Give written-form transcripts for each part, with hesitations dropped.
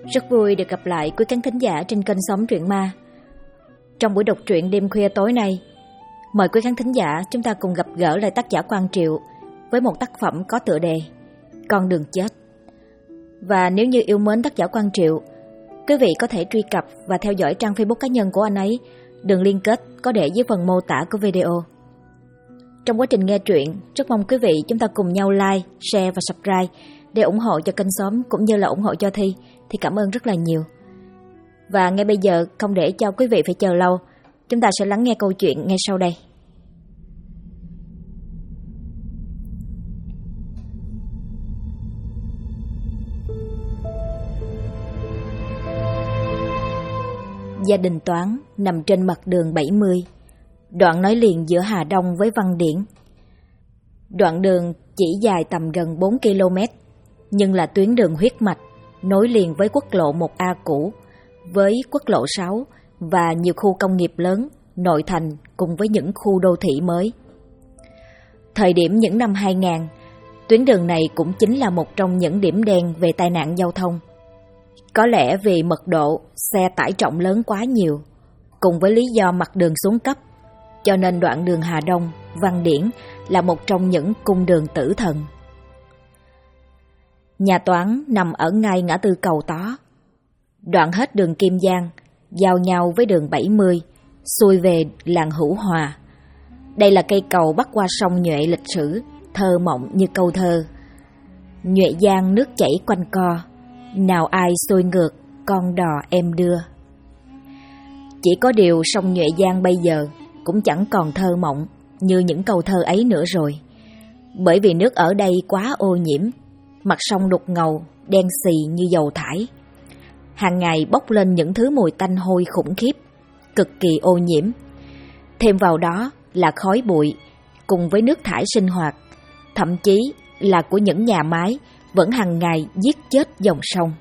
Rất vui được gặp lại quý khán thính giả trên kênh Xóm Truyện Ma. Trong buổi đọc truyện đêm khuya tối nay, mời quý khán thính giả chúng ta cùng gặp gỡ lại tác giả Quang Triệu với một tác phẩm có tựa đề Con Đường Chết. Và nếu như yêu mến tác giả Quang Triệu, quý vị có thể truy cập và theo dõi trang Facebook cá nhân của anh ấy. Đường liên kết có để dưới phần mô tả của video. Trong quá trình nghe truyện, rất mong quý vị chúng ta cùng nhau like, share và subscribe để ủng hộ cho kênh Xóm cũng như là ủng hộ cho Thi, thì cảm ơn rất là nhiều. Và ngay bây giờ, không để cho quý vị phải chờ lâu, chúng ta sẽ lắng nghe câu chuyện ngay sau đây. Gia đình Toán nằm trên mặt đường 70, đoạn nối liền giữa Hà Đông với Văn Điển. Đoạn đường chỉ dài tầm gần 4 km, nhưng là tuyến đường huyết mạch nối liền với quốc lộ 1A cũ, với quốc lộ 6 và nhiều khu công nghiệp lớn, nội thành cùng với những khu đô thị mới. Thời điểm những năm 2000, tuyến đường này cũng chính là một trong những điểm đen về tai nạn giao thông. Có lẽ vì mật độ xe tải trọng lớn quá nhiều, cùng với lý do mặt đường xuống cấp, cho nên đoạn đường Hà Đông, Văn Điển là một trong những cung đường tử thần. Nhà Toán nằm ở ngay ngã tư cầu Tó, đoạn hết đường Kim Giang, giao nhau với đường 70, xuôi về làng Hữu Hòa. Đây là cây cầu bắc qua sông Nhuệ lịch sử, thơ mộng như câu thơ. Nhuệ Giang nước chảy quanh co, nào ai xuôi ngược, con đò em đưa. Chỉ có điều sông Nhuệ Giang bây giờ cũng chẳng còn thơ mộng như những câu thơ ấy nữa rồi, bởi vì nước ở đây quá ô nhiễm, mặt sông đục ngầu, đen xì như dầu thải. Hàng ngày bốc lên những thứ mùi tanh hôi khủng khiếp, cực kỳ ô nhiễm. Thêm vào đó là khói bụi, cùng với nước thải sinh hoạt, thậm chí là của những nhà máy vẫn hàng ngày giết chết dòng sông.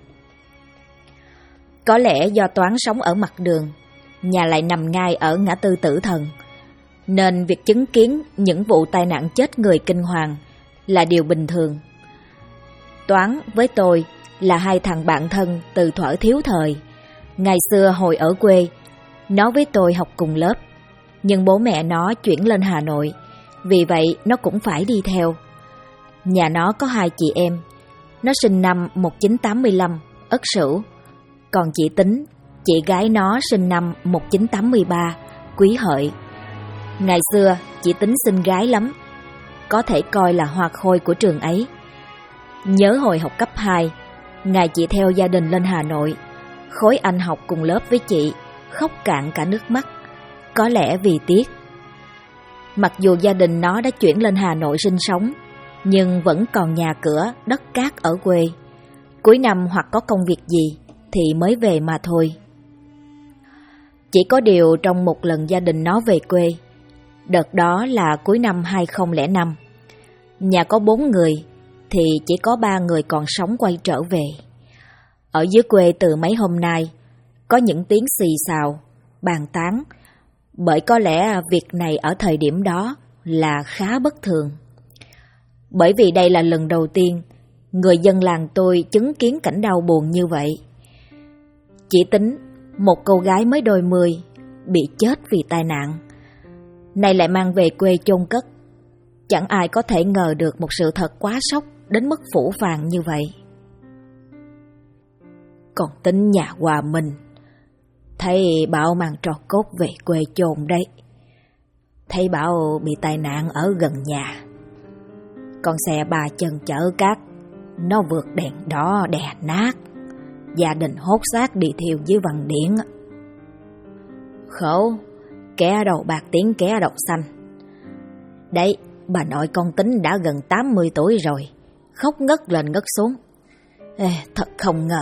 Có lẽ do Toán sống ở mặt đường, nhà lại nằm ngay ở ngã tư tử thần, nên việc chứng kiến những vụ tai nạn chết người kinh hoàng là điều bình thường. Toán với tôi là hai thằng bạn thân từ thuở thiếu thời. Ngày xưa hồi ở quê, nó với tôi học cùng lớp, nhưng bố mẹ nó chuyển lên Hà Nội, vì vậy nó cũng phải đi theo. Nhà nó có hai chị em, nó sinh năm 1985, Ất Sửu, còn chị Tính, chị gái nó sinh năm 1983, Quý Hợi. Ngày xưa chị Tính xinh gái lắm, có thể coi là hoa khôi của trường ấy. Nhớ hồi học cấp 2, ngày chị theo gia đình lên Hà Nội, khối anh học cùng lớp với chị khóc cạn cả nước mắt, có lẽ vì tiếc. Mặc dù gia đình nó đã chuyển lên Hà Nội sinh sống, nhưng vẫn còn nhà cửa, đất cát ở quê. Cuối năm hoặc có công việc gì thì mới về mà thôi. Chỉ có điều trong một lần gia đình nó về quê, đợt đó là cuối năm 2005, nhà có 4 người thì chỉ có 3 người còn sống quay trở về. Ở dưới quê từ mấy hôm nay có những tiếng xì xào, bàn tán, bởi có lẽ việc này ở thời điểm đó là khá bất thường. Bởi vì đây là lần đầu tiên người dân làng tôi chứng kiến cảnh đau buồn như vậy. Chỉ Tính, một cô gái mới đôi 10, bị chết vì tai nạn, nay lại mang về quê chôn cất. Chẳng ai có thể ngờ được một sự thật quá sốc đến mức phũ phàng như vậy. Còn Tính nhà Hòa Minh, thấy bảo mang tro cốt về quê chôn đấy. Thấy bảo bị tai nạn ở gần nhà, con xe 3 chân chở cát, nó vượt đèn đỏ đè nát, gia đình hốt xác đi thiêu dưới Văn Điển. Khổ, kẻ đầu bạc tiếng kẻ đầu xanh. Đấy, bà nội con Tính đã gần 80 tuổi rồi, khóc ngất lên ngất xuống. Thật không ngờ.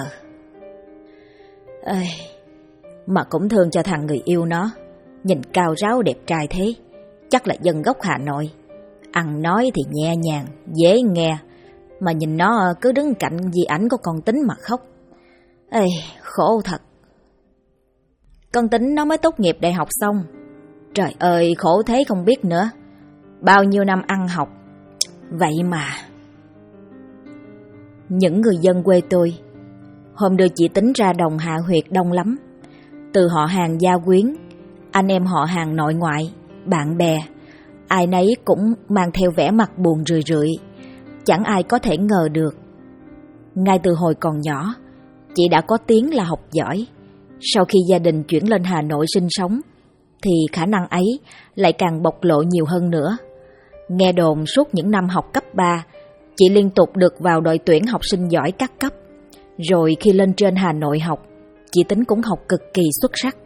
Mà cũng thương cho thằng người yêu nó, nhìn cao ráo đẹp trai thế, chắc là dân gốc Hà Nội. Ăn nói thì nhẹ nhàng, dễ nghe, mà nhìn nó cứ đứng cạnh di ảnh của con Tính mà khóc. Khổ thật. Con Tính nó mới tốt nghiệp đại học xong. Trời ơi, khổ thế không biết nữa. Bao nhiêu năm ăn học, vậy mà. Những người dân quê tôi Hôm đưa chị Tính ra đồng hạ huyệt đông lắm. Từ họ hàng gia quyến, anh em họ hàng nội ngoại, bạn bè, ai nấy cũng mang theo vẻ mặt buồn rười rượi. Chẳng ai có thể ngờ được. Ngay từ hồi còn nhỏ, chị đã có tiếng là học giỏi. Sau khi gia đình chuyển lên Hà Nội sinh sống, thì khả năng ấy lại càng bộc lộ nhiều hơn nữa. Nghe đồn suốt những năm học cấp 3, chị liên tục được vào đội tuyển học sinh giỏi các cấp. Rồi khi lên trên Hà Nội học, chị Tính cũng học cực kỳ xuất sắc.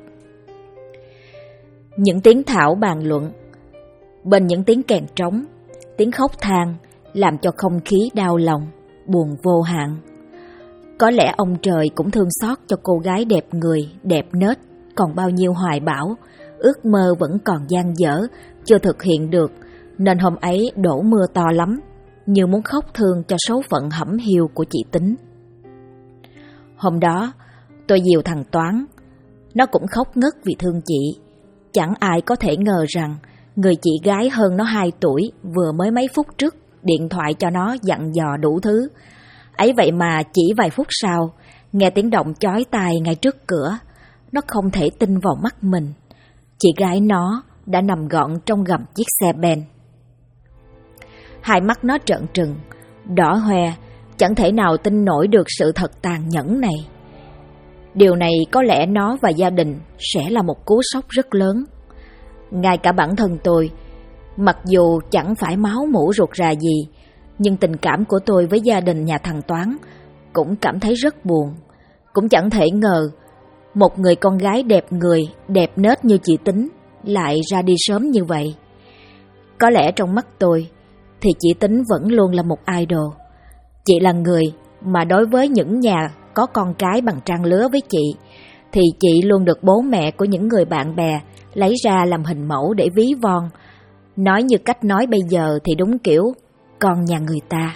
Những tiếng thảo bàn luận, bên những tiếng kèn trống, tiếng khóc than làm cho không khí đau lòng, buồn vô hạn. Có lẽ ông trời cũng thương xót cho cô gái đẹp người, đẹp nết, còn bao nhiêu hoài bão, ước mơ vẫn còn dang dở, chưa thực hiện được, nên hôm ấy đổ mưa to lắm, như muốn khóc thương cho số phận hẩm hiu của chị Tính. Hôm đó, tôi dìu thằng Toán, nó cũng khóc ngất vì thương chị. Chẳng ai có thể ngờ rằng người chị gái hơn nó 2 tuổi vừa mới mấy phút trước điện thoại cho nó dặn dò đủ thứ. Ấy vậy mà chỉ vài phút sau, nghe tiếng động chói tai ngay trước cửa, nó không thể tin vào mắt mình. Chị gái nó đã nằm gọn trong gầm chiếc xe ben. Hai mắt nó trợn trừng, đỏ hoe, chẳng thể nào tin nổi được sự thật tàn nhẫn này. Điều này có lẽ nó và gia đình sẽ là một cú sốc rất lớn. Ngay cả bản thân tôi, mặc dù chẳng phải máu mủ ruột rà gì, nhưng tình cảm của tôi với gia đình nhà thằng Toán cũng cảm thấy rất buồn. Cũng chẳng thể ngờ một người con gái đẹp người, đẹp nết như chị Tính lại ra đi sớm như vậy. Có lẽ trong mắt tôi thì chị Tính vẫn luôn là một idol. Chị là người mà đối với những nhà có con cái bằng trang lứa với chị, thì chị luôn được bố mẹ của những người bạn bè lấy ra làm hình mẫu để ví von. Nói như cách nói bây giờ thì đúng kiểu con nhà người ta.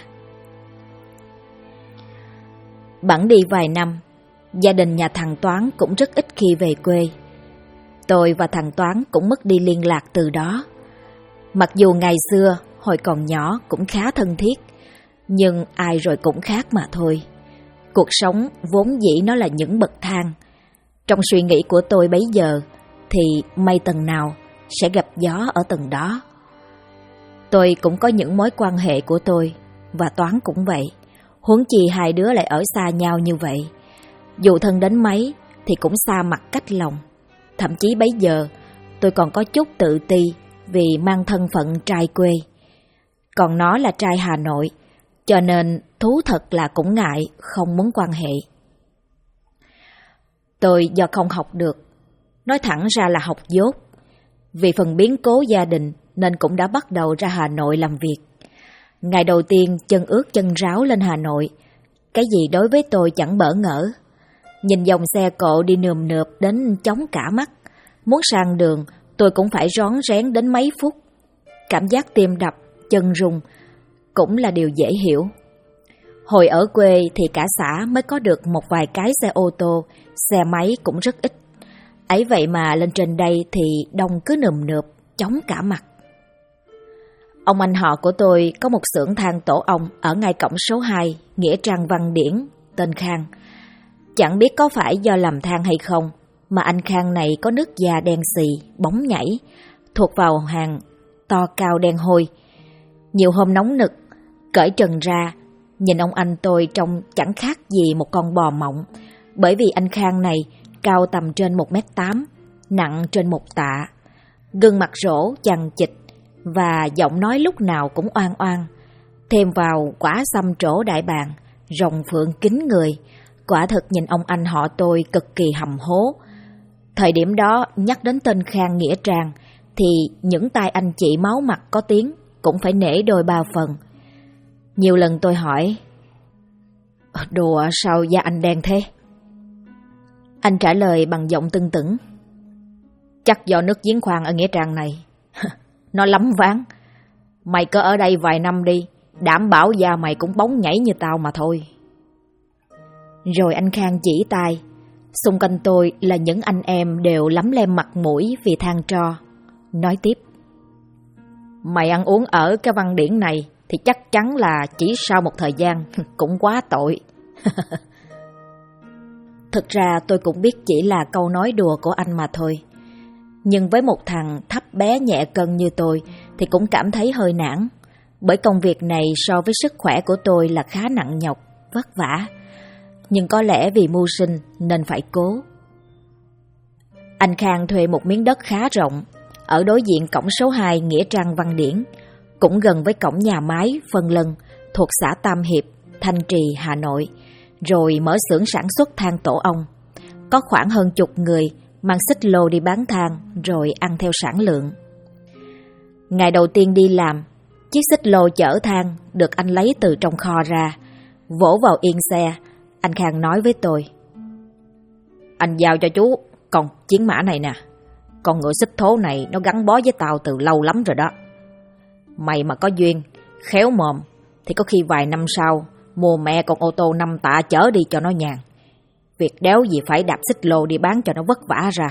Bẵng đi vài năm, gia đình nhà thằng Toán cũng rất ít khi về quê. Tôi và thằng Toán cũng mất đi liên lạc từ đó. Mặc dù ngày xưa, hồi còn nhỏ cũng khá thân thiết, nhưng ai rồi cũng khác mà thôi. Cuộc sống vốn dĩ nó là những bậc thang. Trong suy nghĩ của tôi bấy giờ thì mây tầng nào sẽ gặp gió ở tầng đó. Tôi cũng có những mối quan hệ của tôi, và Toán cũng vậy. Huống chi hai đứa lại ở xa nhau như vậy. Dù thân đến mấy thì cũng xa mặt cách lòng. Thậm chí bấy giờ tôi còn có chút tự ti vì mang thân phận trai quê. Còn nó là trai Hà Nội, cho nên thú thật là cũng ngại, không muốn quan hệ. Tôi do không học được, nói thẳng ra là học dốt. Vì phần biến cố gia đình nên cũng đã bắt đầu ra Hà Nội làm việc. Ngày đầu tiên chân ướt chân ráo lên Hà Nội, cái gì đối với tôi chẳng bỡ ngỡ. Nhìn dòng xe cộ đi nườm nượp đến chóng cả mắt. Muốn sang đường tôi cũng phải rón rén đến mấy phút. Cảm giác tim đập, chân rung cũng là điều dễ hiểu. Hồi ở quê thì cả xã mới có được một vài cái xe ô tô, xe máy cũng rất ít. Ấy vậy mà lên trên đây thì đông cứ nườm nượp, chóng cả mặt. Ông anh họ của tôi có một xưởng than tổ ong ở ngay cổng số 2, nghĩa trang Văn Điển, tên Khang. Chẳng biết có phải do làm than hay không, mà anh Khang này có nước da đen xì, bóng nhảy, thuộc vào hàng to cao đen hôi. Nhiều hôm nóng nực, cởi trần ra, nhìn ông anh tôi trông chẳng khác gì một con bò mộng, bởi vì anh Khang này cao tầm trên 1m8, nặng trên 1 tạ, gương mặt rỗ chằng chịt và giọng nói lúc nào cũng oan oan. Thêm vào quả xăm trổ đại bàng, rồng phượng kín người, quả thực nhìn ông anh họ tôi cực kỳ hầm hố. Thời điểm đó nhắc đến tên Khang nghĩa trang thì những tai anh chị máu mặt có tiếng cũng phải nể đôi ba phần. Nhiều lần tôi hỏi: "Đùa sao da anh đen thế?" Anh trả lời bằng giọng tưng tửng: "Chắc do nước giếng khoan ở nghĩa trang này. Nó lắm ván. Mày cứ ở đây vài năm đi, đảm bảo da mày cũng bóng nhảy như tao mà thôi." Rồi anh Khang chỉ tay. Xung quanh tôi là những anh em đều lắm lem mặt mũi vì than tro. Nói tiếp: "Mày ăn uống ở cái Văn Điển này thì chắc chắn là chỉ sau một thời gian cũng quá tội." Thực ra tôi cũng biết chỉ là câu nói đùa của anh mà thôi. Nhưng với một thằng thấp bé nhẹ cân như tôi thì cũng cảm thấy hơi nản. Bởi công việc này so với sức khỏe của tôi là khá nặng nhọc, vất vả. Nhưng có lẽ vì mưu sinh nên phải cố. Anh Khang thuê một miếng đất khá rộng ở đối diện cổng số 2 Nghĩa Trang Văn Điển, cũng gần với cổng nhà máy Phân Lân thuộc xã Tam Hiệp, Thanh Trì, Hà Nội, rồi mở xưởng sản xuất than tổ ong. Có khoảng hơn chục người mang xích lô đi bán than rồi ăn theo sản lượng. Ngày đầu tiên đi làm, chiếc xích lô chở than được anh lấy từ trong kho ra, vỗ vào yên xe. Anh Khang nói với tôi: "Anh giao cho chú con chiến mã này nè. Con ngựa xích thố này nó gắn bó với tao từ lâu lắm rồi đó. Mày mà có duyên, khéo mồm thì có khi vài năm sau mua mẹ con ô tô 5 tạ chở đi cho nó nhàn. Việc đéo gì phải đạp xích lô đi bán cho nó vất vả ra."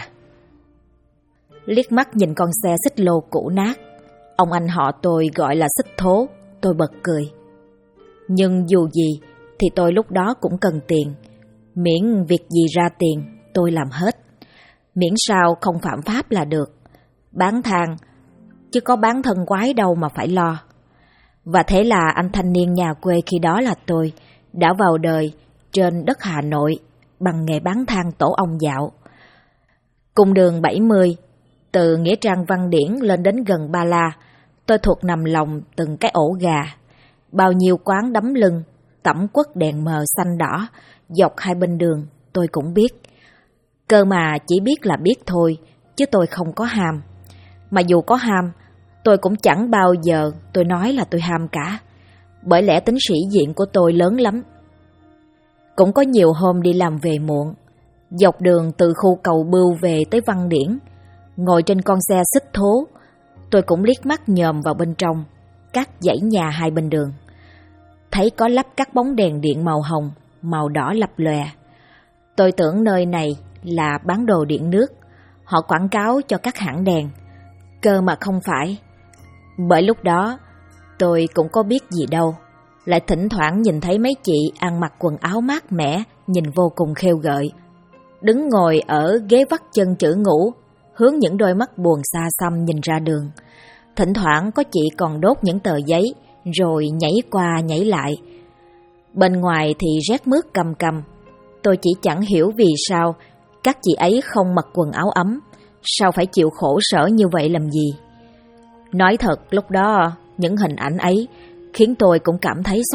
Liếc mắt nhìn con xe xích lô cũ nát, ông anh họ tôi gọi là xích thố, tôi bật cười. Nhưng dù gì thì tôi lúc đó cũng cần tiền. Miễn việc gì ra tiền tôi làm hết. Miễn sao không phạm pháp là được. Bán than chứ có bán thân quái đâu mà phải lo. Và thế là anh thanh niên nhà quê khi đó là tôi đã vào đời trên đất Hà Nội bằng nghề bán than tổ ong dạo. Cung đường 70, từ Nghĩa Trang Văn Điển lên đến gần Ba La, tôi thuộc nằm lòng từng cái ổ gà. Bao nhiêu quán đấm lưng, tẩm quất đèn mờ xanh đỏ dọc hai bên đường tôi cũng biết. Cơ mà chỉ biết là biết thôi, chứ tôi không có ham. Mà dù có ham, tôi cũng chẳng bao giờ tôi nói là tôi ham cả. Bởi lẽ tính sĩ diện của tôi lớn lắm. Cũng có nhiều hôm đi làm về muộn, dọc đường từ khu Cầu Bưu về tới Văn Điển, ngồi trên con xe xích thố, tôi cũng liếc mắt nhòm vào bên trong các dãy nhà hai bên đường. Thấy có lắp các bóng đèn điện màu hồng, màu đỏ lập lòe. Tôi tưởng nơi này là bán đồ điện nước, họ quảng cáo cho các hãng đèn. Cơ mà không phải. Bởi lúc đó tôi cũng có biết gì đâu, lại thỉnh thoảng nhìn thấy mấy chị ăn mặc quần áo mát mẻ, nhìn vô cùng khêu gợi, đứng ngồi ở ghế vắt chân chữ ngủ, hướng những đôi mắt buồn xa xăm nhìn ra đường. Thỉnh thoảng có chị còn đốt những tờ giấy rồi nhảy qua nhảy lại. Bên ngoài thì rét mướt căm căm. Tôi chỉ chẳng hiểu vì sao các chị ấy không mặc quần áo ấm, sao phải chịu khổ sở như vậy làm gì. Nói thật, lúc đó những hình ảnh ấy khiến tôi cũng cảm thấy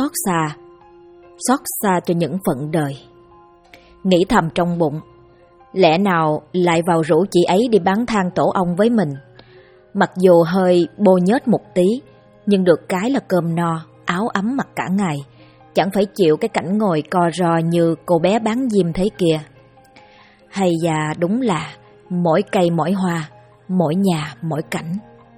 xót xa cho những phận đời. Nghĩ thầm trong bụng, lẽ nào lại vào rủ chị ấy đi bán than tổ ong với mình. Mặc dù hơi bô nhết một tí, nhưng được cái là cơm no, áo ấm mặc cả ngày, chẳng phải chịu cái cảnh ngồi co ro như cô bé bán diêm thế kia. Hay da, đúng là mỗi cây mỗi hoa, mỗi nhà mỗi cảnh.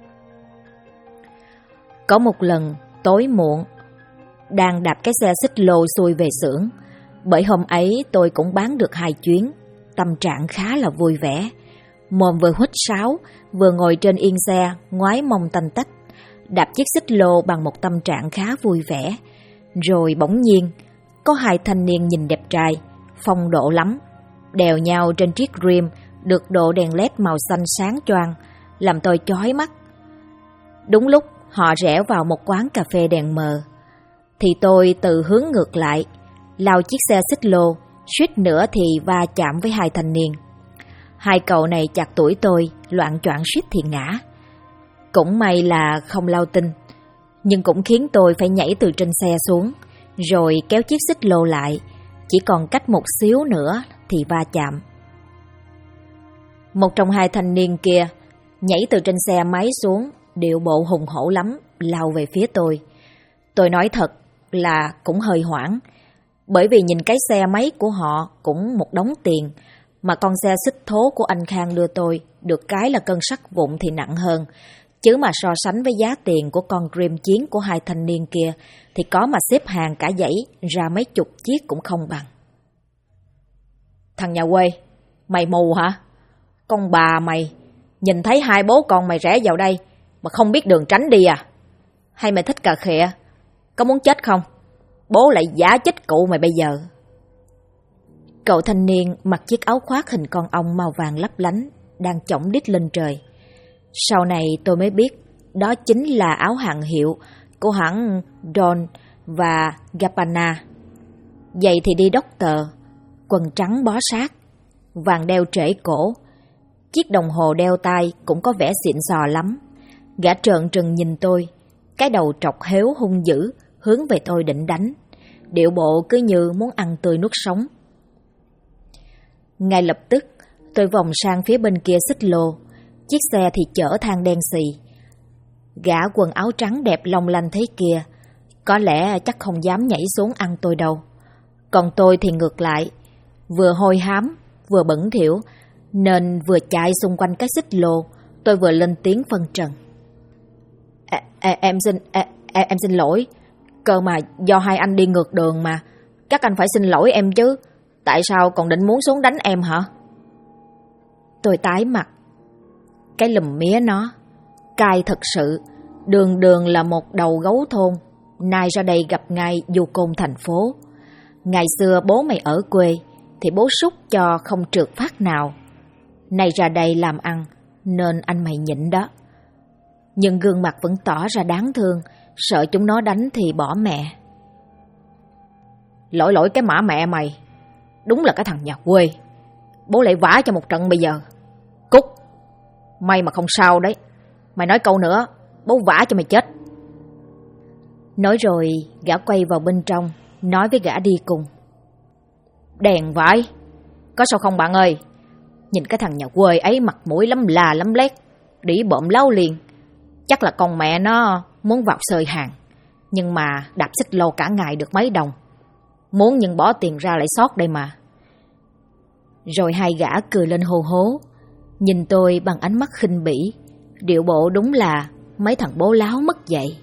Có một lần tối muộn, đang đạp cái xe xích lô xuôi về xưởng. Bởi hôm ấy tôi cũng bán được 2 chuyến, tâm trạng khá là vui vẻ. Mồm vừa huýt sáo, vừa ngồi trên yên xe, ngoái mông tanh tách, đạp chiếc xích lô bằng một tâm trạng khá vui vẻ. Rồi bỗng nhiên, có 2 thanh niên nhìn đẹp trai, phong độ lắm, đèo nhau trên chiếc rim được độ đèn led màu xanh sáng choang, làm tôi chói mắt. Đúng lúc họ rẽ vào một quán cà phê đèn mờ, thì tôi từ hướng ngược lại, lao chiếc xe xích lô, suýt nữa thì va chạm với 2 thanh niên. 2 cậu này chạc tuổi tôi, loạng choạng suýt thì ngã. Cũng may là không lao tinh, nhưng cũng khiến tôi phải nhảy từ trên xe xuống, rồi kéo chiếc xích lô lại, chỉ còn cách một xíu nữa thì va chạm. Một trong 2 thanh niên kia nhảy từ trên xe máy xuống, điệu bộ hùng hổ lắm, lao về phía tôi. Tôi nói thật là cũng hơi hoảng, bởi vì nhìn cái xe máy của họ cũng một đống tiền, mà con xe xích thố của anh Khang đưa tôi được cái là cân sắt vụn thì nặng hơn, chứ mà so sánh với giá tiền của con Dream Chiến của 2 thanh niên kia thì có mà xếp hàng cả dãy ra mấy chục chiếc cũng không bằng. Thằng nhà quê, mày mù hả? Con bà mày, nhìn thấy 2 bố con mày rẽ vào đây mà không biết đường tránh đi à? Hay mày thích cà khịa? Có muốn chết không? Bố lại giả chết cụ mày bây giờ. Cậu thanh niên mặc chiếc áo khoác hình con ong màu vàng lấp lánh, đang chổng đít lên trời. Sau này tôi mới biết đó chính là áo hàng hiệu của hãng Don và Gabbana. Giày thì đi Doctor, quần trắng bó sát, vàng đeo trễ cổ. Chiếc đồng hồ đeo tay cũng có vẻ xịn sò lắm. Gã trợn trừng nhìn tôi, cái đầu trọc héo hung dữ, hướng về tôi định đánh. Điệu bộ cứ như muốn ăn tươi nuốt sống. Ngay lập tức, tôi vòng sang phía bên kia xích lô. Chiếc xe thì chở than đen xì. Gã quần áo trắng đẹp long lanh thế kia, có lẽ chắc không dám nhảy xuống ăn tôi đâu. Còn tôi thì ngược lại, vừa hôi hám, vừa bẩn thỉu, nên vừa chạy xung quanh cái xích lô, tôi vừa lên tiếng phân trần. Em xin lỗi, cơ mà do hai anh đi ngược đường mà, các anh phải xin lỗi em chứ, tại sao còn định muốn xuống đánh em hả? Tôi tái mặt. Cái lùm mía nó, cay thật sự, đường đường là một đầu gấu thôn, nay ra đây gặp ngay du côn thành phố. Ngày xưa bố mày ở quê thì bố sút cho không trượt phát nào, nay ra đây làm ăn nên anh mày nhịn đó. Nhưng gương mặt vẫn tỏ ra đáng thương, sợ chúng nó đánh thì bỏ mẹ. Lỗi cái mã mẹ mày, đúng là cái thằng nhà quê, bố lại vả cho một trận bây giờ. Cút, may mà không sao đấy, mày nói câu nữa bố vả cho mày chết. Nói rồi gã quay vào bên trong, nói với gã đi cùng. Đèn vãi, có sao không bạn ơi? Nhìn cái thằng nhà quê ấy mặt mũi lắm là lắm lét, đĩ bợm láo liền. Chắc là con mẹ nó muốn vào xơi hàng, nhưng mà đạp xích lô cả ngày được mấy đồng. Muốn nhưng bỏ tiền ra lại sót đây mà. Rồi hai gã cười lên hô hố, nhìn tôi bằng ánh mắt khinh bỉ, điệu bộ đúng là mấy thằng bố láo mất dạy.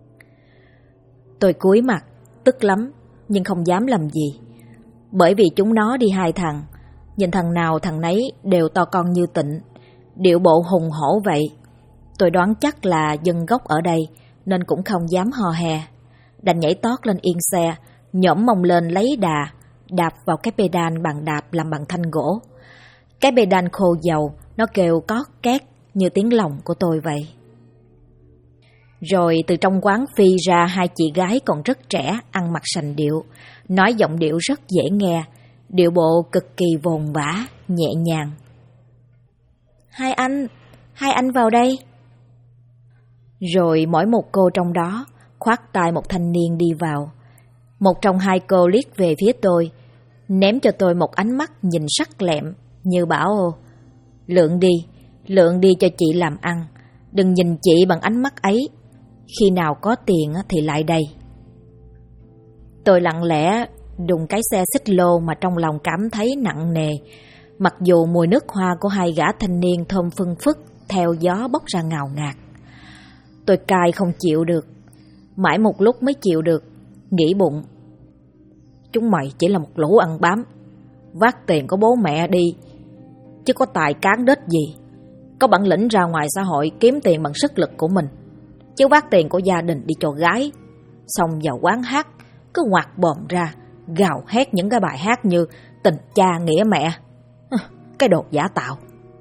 Tôi cúi mặt, tức lắm, nhưng không dám làm gì. Bởi vì chúng nó đi hai thằng, nhìn thằng nào thằng nấy đều to con như Tịnh, điệu bộ hùng hổ vậy. Tôi đoán chắc là dân gốc ở đây, nên cũng không dám hò hè. Đành nhảy tót lên yên xe, nhổm mông lên lấy đà, đạp vào cái pedal bằng đạp làm bằng thanh gỗ. Cái pedal khô dầu, nó kêu cót két như tiếng lòng của tôi vậy. Rồi từ trong quán phi ra hai chị gái còn rất trẻ, ăn mặc sành điệu, nói giọng điệu rất dễ nghe, điệu bộ cực kỳ vồn vã, nhẹ nhàng. Hai anh vào đây. Rồi mỗi một cô trong đó khoác tay một thanh niên đi vào. Một trong hai cô liếc về phía tôi, ném cho tôi một ánh mắt nhìn sắc lẹm, như bảo lượn đi cho chị làm ăn, đừng nhìn chị bằng ánh mắt ấy, khi nào có tiền thì lại đây. Tôi lặng lẽ đùng cái xe xích lô mà trong lòng cảm thấy nặng nề, mặc dù mùi nước hoa của hai gã thanh niên thơm phưng phức theo gió bốc ra ngào ngạt. Tôi cay không chịu được, mãi một lúc mới chịu được, nghĩ bụng. Chúng mày chỉ là một lũ ăn bám, vác tiền của bố mẹ đi, chứ có tài cán đết gì. Có bản lĩnh ra ngoài xã hội kiếm tiền bằng sức lực của mình, chứ vác tiền của gia đình đi cho gái, xong vào quán hát cứ ngoạc bồm ra gào hét những cái bài hát như tình cha nghĩa mẹ. Cái đồ giả tạo.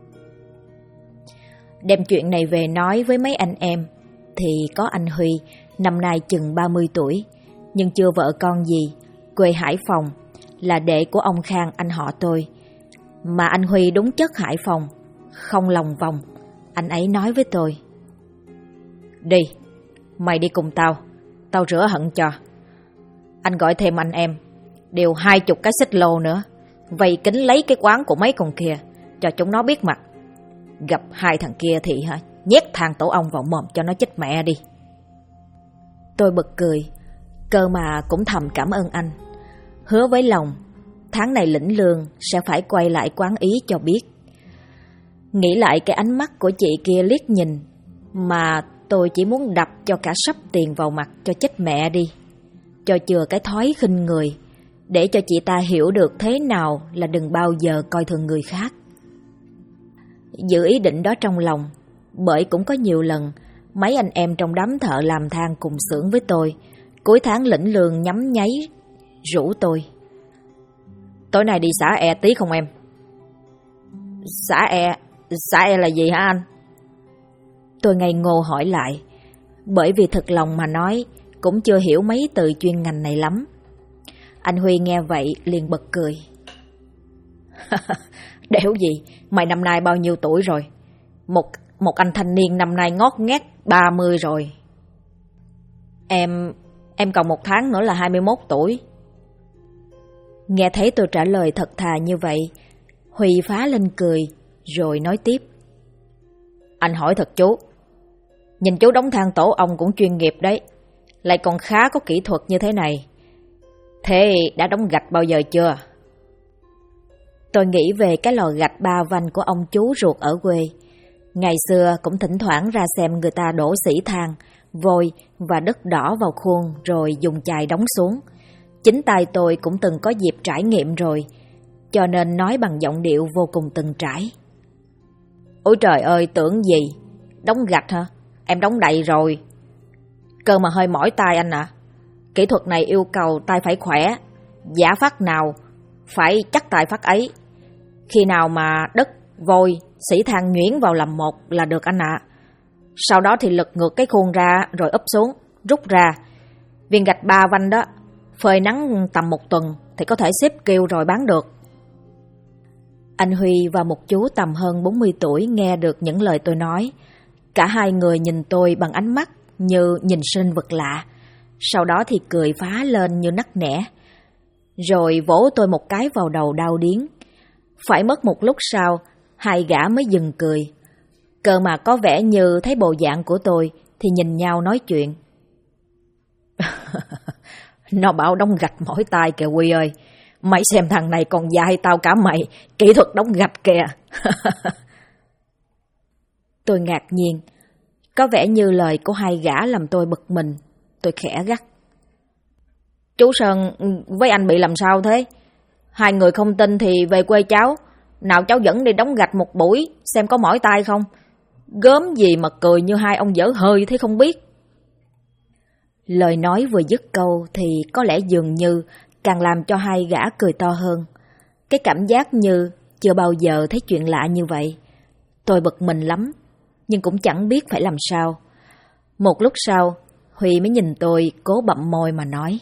Đem chuyện này về nói với mấy anh em thì có anh Huy, năm nay chừng 30 tuổi, nhưng chưa vợ con gì, quê Hải Phòng, là đệ của ông Khang anh họ tôi. Mà anh Huy đúng chất Hải Phòng, không lòng vòng. Anh ấy nói với tôi: Đi, mày đi cùng tao rửa hận cho. Anh gọi thêm anh em, điều 20 cái xích lô nữa, vây kín lấy cái quán của mấy con kia, cho chúng nó biết mặt. Gặp hai thằng kia thì nhét thang tổ ong vào mồm cho nó chết mẹ đi. Tôi bật cười, cơ mà cũng thầm cảm ơn anh. Hứa với lòng, tháng này lĩnh lương sẽ phải quay lại quán Ý cho biết. Nghĩ lại cái ánh mắt của chị kia liếc nhìn, mà tôi chỉ muốn đập cho cả sắp tiền vào mặt cho chết mẹ đi, cho chừa cái thói khinh người, để cho chị ta hiểu được thế nào là đừng bao giờ coi thường người khác. Giữ ý định đó trong lòng, bởi cũng có nhiều lần mấy anh em trong đám thợ làm than cùng xưởng với tôi, cuối tháng lĩnh lương nhắm nháy rủ tôi: Tối nay đi xả e tí không em? Xả e là gì hả anh? Tôi ngây ngô hỏi lại, bởi vì thật lòng mà nói cũng chưa hiểu mấy từ chuyên ngành này lắm. Anh Huy nghe vậy liền bật cười. Đéo gì, mày năm nay bao nhiêu tuổi rồi? Một anh thanh niên năm nay ngót nghét 30 rồi. Em còn 1 tháng nữa là 21 tuổi. Nghe thấy tôi trả lời thật thà như vậy, Huy phá lên cười rồi nói tiếp. Anh hỏi thật chú, nhìn chú đóng than tổ ong cũng chuyên nghiệp đấy, lại còn khá có kỹ thuật như thế này. Thế đã đóng gạch bao giờ chưa? Tôi nghĩ về cái lò gạch 3 vanh của ông chú ruột ở quê. Ngày xưa cũng thỉnh thoảng ra xem người ta đổ xỉ than, vôi và đất đỏ vào khuôn rồi dùng chài đóng xuống. Chính tay tôi cũng từng có dịp trải nghiệm rồi, cho nên nói bằng giọng điệu vô cùng từng trải. Ôi trời ơi, tưởng gì? Đóng gạch hả? Em đóng đầy rồi. Cơ mà hơi mỏi tay anh ạ. Kỹ thuật này yêu cầu tay phải khỏe, giả phát nào phải chắc tay phát ấy. Khi nào mà đất, vôi, xỉ than nhuyễn vào làm một là được anh ạ. Sau đó thì lật ngược cái khuôn ra rồi úp xuống, rút ra. Viên gạch 3 vanh đó, phơi nắng tầm 1 tuần thì có thể xếp kêu rồi bán được. Anh Huy và một chú tầm hơn 40 tuổi nghe được những lời tôi nói. Cả hai người nhìn tôi bằng ánh mắt như nhìn sinh vật lạ. Sau đó thì cười phá lên như nắc nẻ, rồi vỗ tôi một cái vào đầu đau điếng. Phải mất một lúc sau, hai gã mới dừng cười. Cơ mà có vẻ như thấy bộ dạng của tôi thì nhìn nhau nói chuyện. Nó bảo đóng gạch mỏi tay kìa Huy ơi. Mày xem thằng này còn dạy tao cả mày kỹ thuật đóng gạch kìa. Tôi ngạc nhiên. Có vẻ như lời của hai gã làm tôi bực mình. Tôi khẽ gắt. Chú Sơn với anh bị làm sao thế? Hai người không tin thì về quê cháu. Nào cháu dẫn đi đóng gạch một buổi xem có mỏi tay không. Gớm gì mà cười như hai ông dở hơi thế không biết. Lời nói vừa dứt câu thì có lẽ dường như càng làm cho hai gã cười to hơn. Cái cảm giác như chưa bao giờ thấy chuyện lạ như vậy. Tôi bực mình lắm, nhưng cũng chẳng biết phải làm sao. Một lúc sau, Huy mới nhìn tôi cố bặm môi mà nói.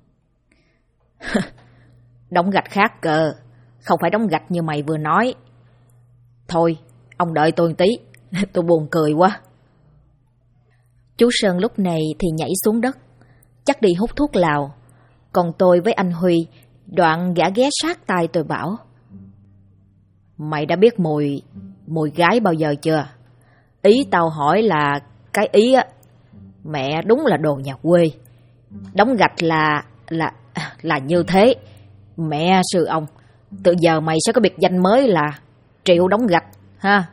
Đóng gạch khác cơ, không phải đóng gạch như mày vừa nói. Thôi, ông đợi tôi một tí, tôi buồn cười quá. Chú Sơn lúc này thì nhảy xuống đất, chắc đi hút thuốc lào. Còn tôi với anh Huy, đoạn gã ghé sát tai tôi bảo. Mày đã biết mùi gái bao giờ chưa? Ý tao hỏi là cái ý á. Mẹ đúng là đồ nhà quê. Đóng gạch là như thế. Mẹ sư ông, từ giờ mày sẽ có biệt danh mới là Triệu đóng gạch ha.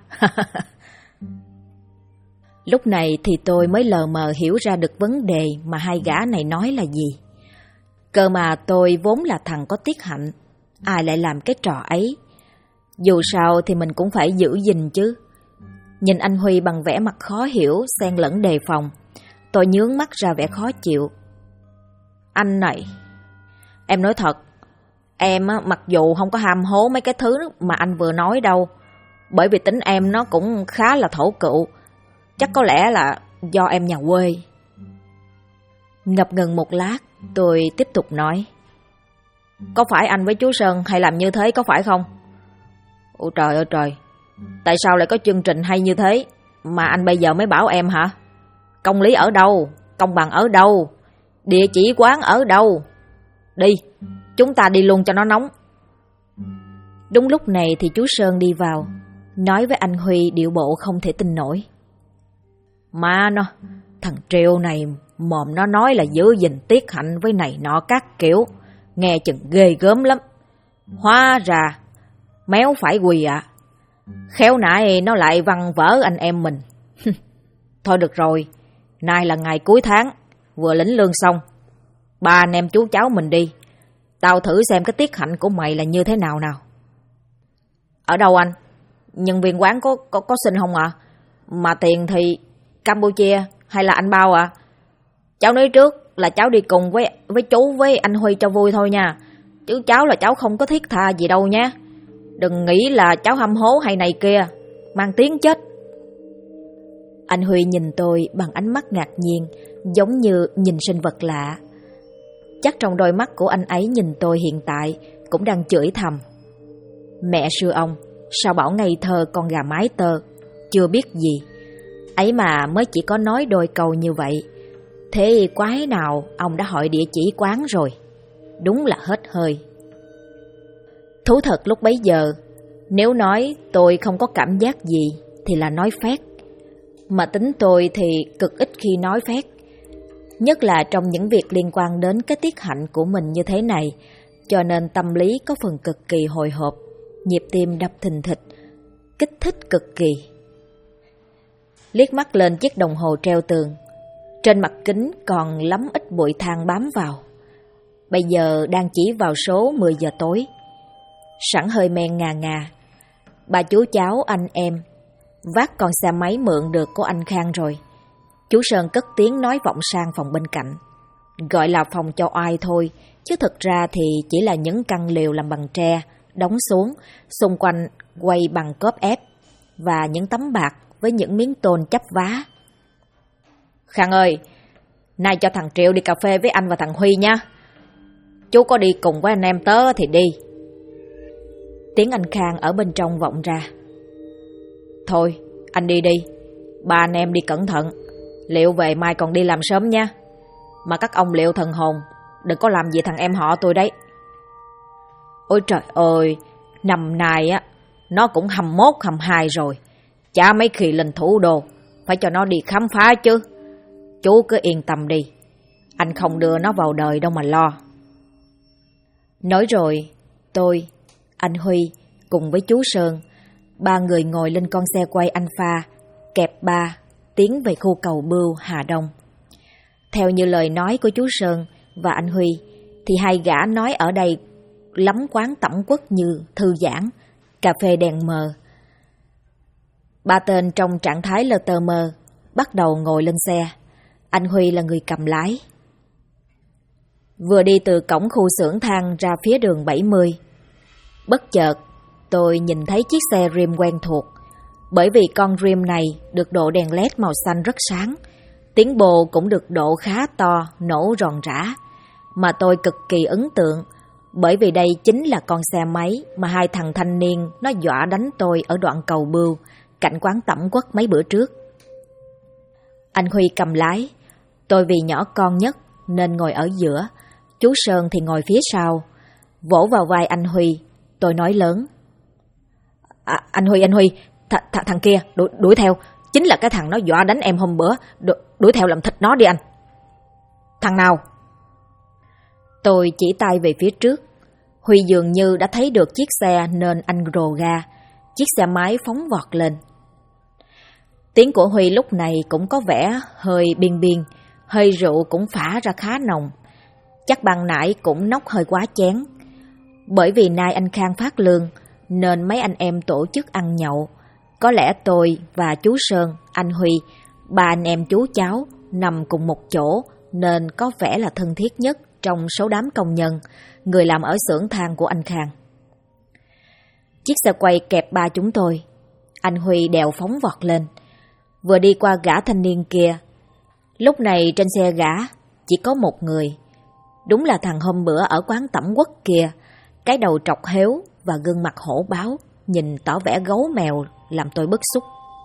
Lúc này thì tôi mới lờ mờ hiểu ra được vấn đề mà hai gã này nói là gì. Cơ mà tôi vốn là thằng có tiết hạnh, ai lại làm cái trò ấy. Dù sao thì mình cũng phải giữ gìn chứ. Nhìn anh Huy bằng vẻ mặt khó hiểu, xen lẫn đề phòng, tôi nhướng mắt ra vẻ khó chịu. Anh này, em nói thật, em mặc dù không có ham hố mấy cái thứ mà anh vừa nói đâu, bởi vì tính em nó cũng khá là thổ cựu. Chắc có lẽ là do em nhà quê. Ngập ngừng một lát, tôi tiếp tục nói. Có phải anh với chú Sơn hay làm như thế có phải không? Ôi trời ơi trời, tại sao lại có chương trình hay như thế mà anh bây giờ mới bảo em hả? Công lý ở đâu? Công bằng ở đâu? Địa chỉ quán ở đâu? Đi, chúng ta đi luôn cho nó nóng. Đúng lúc này thì chú Sơn đi vào, nói với anh Huy điệu bộ không thể tin nổi. Mà nó, thằng Triều này mồm nó nói là giữ gìn tiết hạnh với này nọ các kiểu, nghe chừng ghê gớm lắm. Hóa ra méo phải quỳ ạ. Khéo nãy nó lại văng vỡ anh em mình. Thôi được rồi, nay là ngày cuối tháng, vừa lĩnh lương xong, ba anh em chú cháu mình đi. Tao thử xem cái tiết hạnh của mày là như thế nào nào. Ở đâu anh? Nhân viên quán có xin không ạ? Mà tiền thì Campuchia hay là anh bao ạ? Cháu nói trước là cháu đi cùng với chú với anh Huy cho vui thôi nha. chứ cháu là cháu không có thiết tha gì đâu nha. Đừng nghĩ là cháu hăm hố hay này kia, mang tiếng chết. Anh Huy nhìn tôi bằng ánh mắt ngạc nhiên, giống như nhìn sinh vật lạ. Chắc trong đôi mắt của anh ấy nhìn tôi hiện tại cũng đang chửi thầm: mẹ sư ông, sao bảo ngây thơ con gà mái tơ, chưa biết gì. Ấy mà mới chỉ có nói đôi câu như vậy, thế quái nào ông đã hỏi địa chỉ quán rồi. Đúng là hết hơi. Thú thật lúc bấy giờ, nếu nói tôi không có cảm giác gì thì là nói phét. Mà tính tôi thì cực ít khi nói phét, nhất là trong những việc liên quan đến cái tiết hạnh của mình như thế này, cho nên tâm lý có phần cực kỳ hồi hộp, nhịp tim đập thình thịch, kích thích cực kỳ. Liếc mắt lên chiếc đồng hồ treo tường, trên mặt kính còn lắm ít bụi than bám vào. Bây giờ đang chỉ vào số 10 giờ tối. Sẵn hơi men ngà ngà, bà chú cháu anh em vác con xe máy mượn được của anh Khang rồi. Chú Sơn cất tiếng nói vọng sang phòng bên cạnh, gọi là phòng cho oai thôi, chứ thực ra thì chỉ là những căn lều làm bằng tre, đóng xuống, xung quanh quay bằng cốp ép và những tấm bạc với những miếng tôn chắp vá. Khang ơi, nay cho thằng Triệu đi cà phê với anh và thằng Huy nha. Chú có đi cùng với anh em tớ thì đi. Tiếng anh Khang ở bên trong vọng ra. Thôi, anh đi đi, ba anh em đi cẩn thận. Liệu về mai còn đi làm sớm nha. Mà các ông Liệu thần hồn, đừng có làm gì thằng em họ tôi đấy. Ôi trời ơi, năm nay á, nó cũng 21, 22 rồi. Chả mấy khi lên thủ đô, phải cho nó đi khám phá chứ. Chú cứ yên tâm đi, anh không đưa nó vào đời đâu mà lo. Nói rồi, tôi, anh Huy cùng với chú Sơn, ba người ngồi lên con xe quay Alpha, kẹp ba, tiến về khu cầu Bưu, Hà Đông. Theo như lời nói của chú Sơn và anh Huy, thì hai gã nói ở đây lắm quán tẩm quất như thư giãn, cà phê đèn mờ. Ba tên trong trạng thái lơ tơ mơ bắt đầu ngồi lên xe. Anh Huy là người cầm lái. Vừa đi từ cổng khu xưởng than ra phía đường 70, bất chợt tôi nhìn thấy chiếc xe rim quen thuộc. Bởi vì con rim này được độ đèn led màu xanh rất sáng, tiếng bồ cũng được độ khá to, nổ ròn rã. Mà tôi cực kỳ ấn tượng, bởi vì đây chính là con xe máy mà hai thằng thanh niên nó dọa đánh tôi ở đoạn cầu Bưu, cạnh quán tẩm quất mấy bữa trước. Anh Huy cầm lái, tôi vì nhỏ con nhất nên ngồi ở giữa, chú Sơn thì ngồi phía sau. Vỗ vào vai anh Huy, tôi nói lớn: Anh Huy, thằng kia đuổi theo, chính là cái thằng nó dọa đánh em hôm bữa, đuổi theo làm thịt nó đi anh. Thằng nào? Tôi chỉ tay về phía trước. Huy dường như đã thấy được chiếc xe nên anh rồ ga, chiếc xe máy phóng vọt lên. Tiếng của Huy lúc này cũng có vẻ hơi biên biên, hơi rượu cũng phả ra khá nồng. Chắc ban nãy cũng nốc hơi quá chén. Bởi vì nay anh Khang phát lương nên mấy anh em tổ chức ăn nhậu. Có lẽ tôi và chú Sơn, anh Huy, ba anh em chú cháu nằm cùng một chỗ nên có vẻ là thân thiết nhất trong số đám công nhân, người làm ở xưởng than của anh Khang. Chiếc xe quay kẹp ba chúng tôi. Anh Huy đèo phóng vọt lên, vừa đi qua gã thanh niên kia. Lúc này trên xe gã chỉ có một người. Đúng là thằng hôm bữa ở quán tẩm quất kia, cái đầu trọc héo và gương mặt hổ báo, nhìn tỏ vẻ gấu mèo làm tôi bức xúc.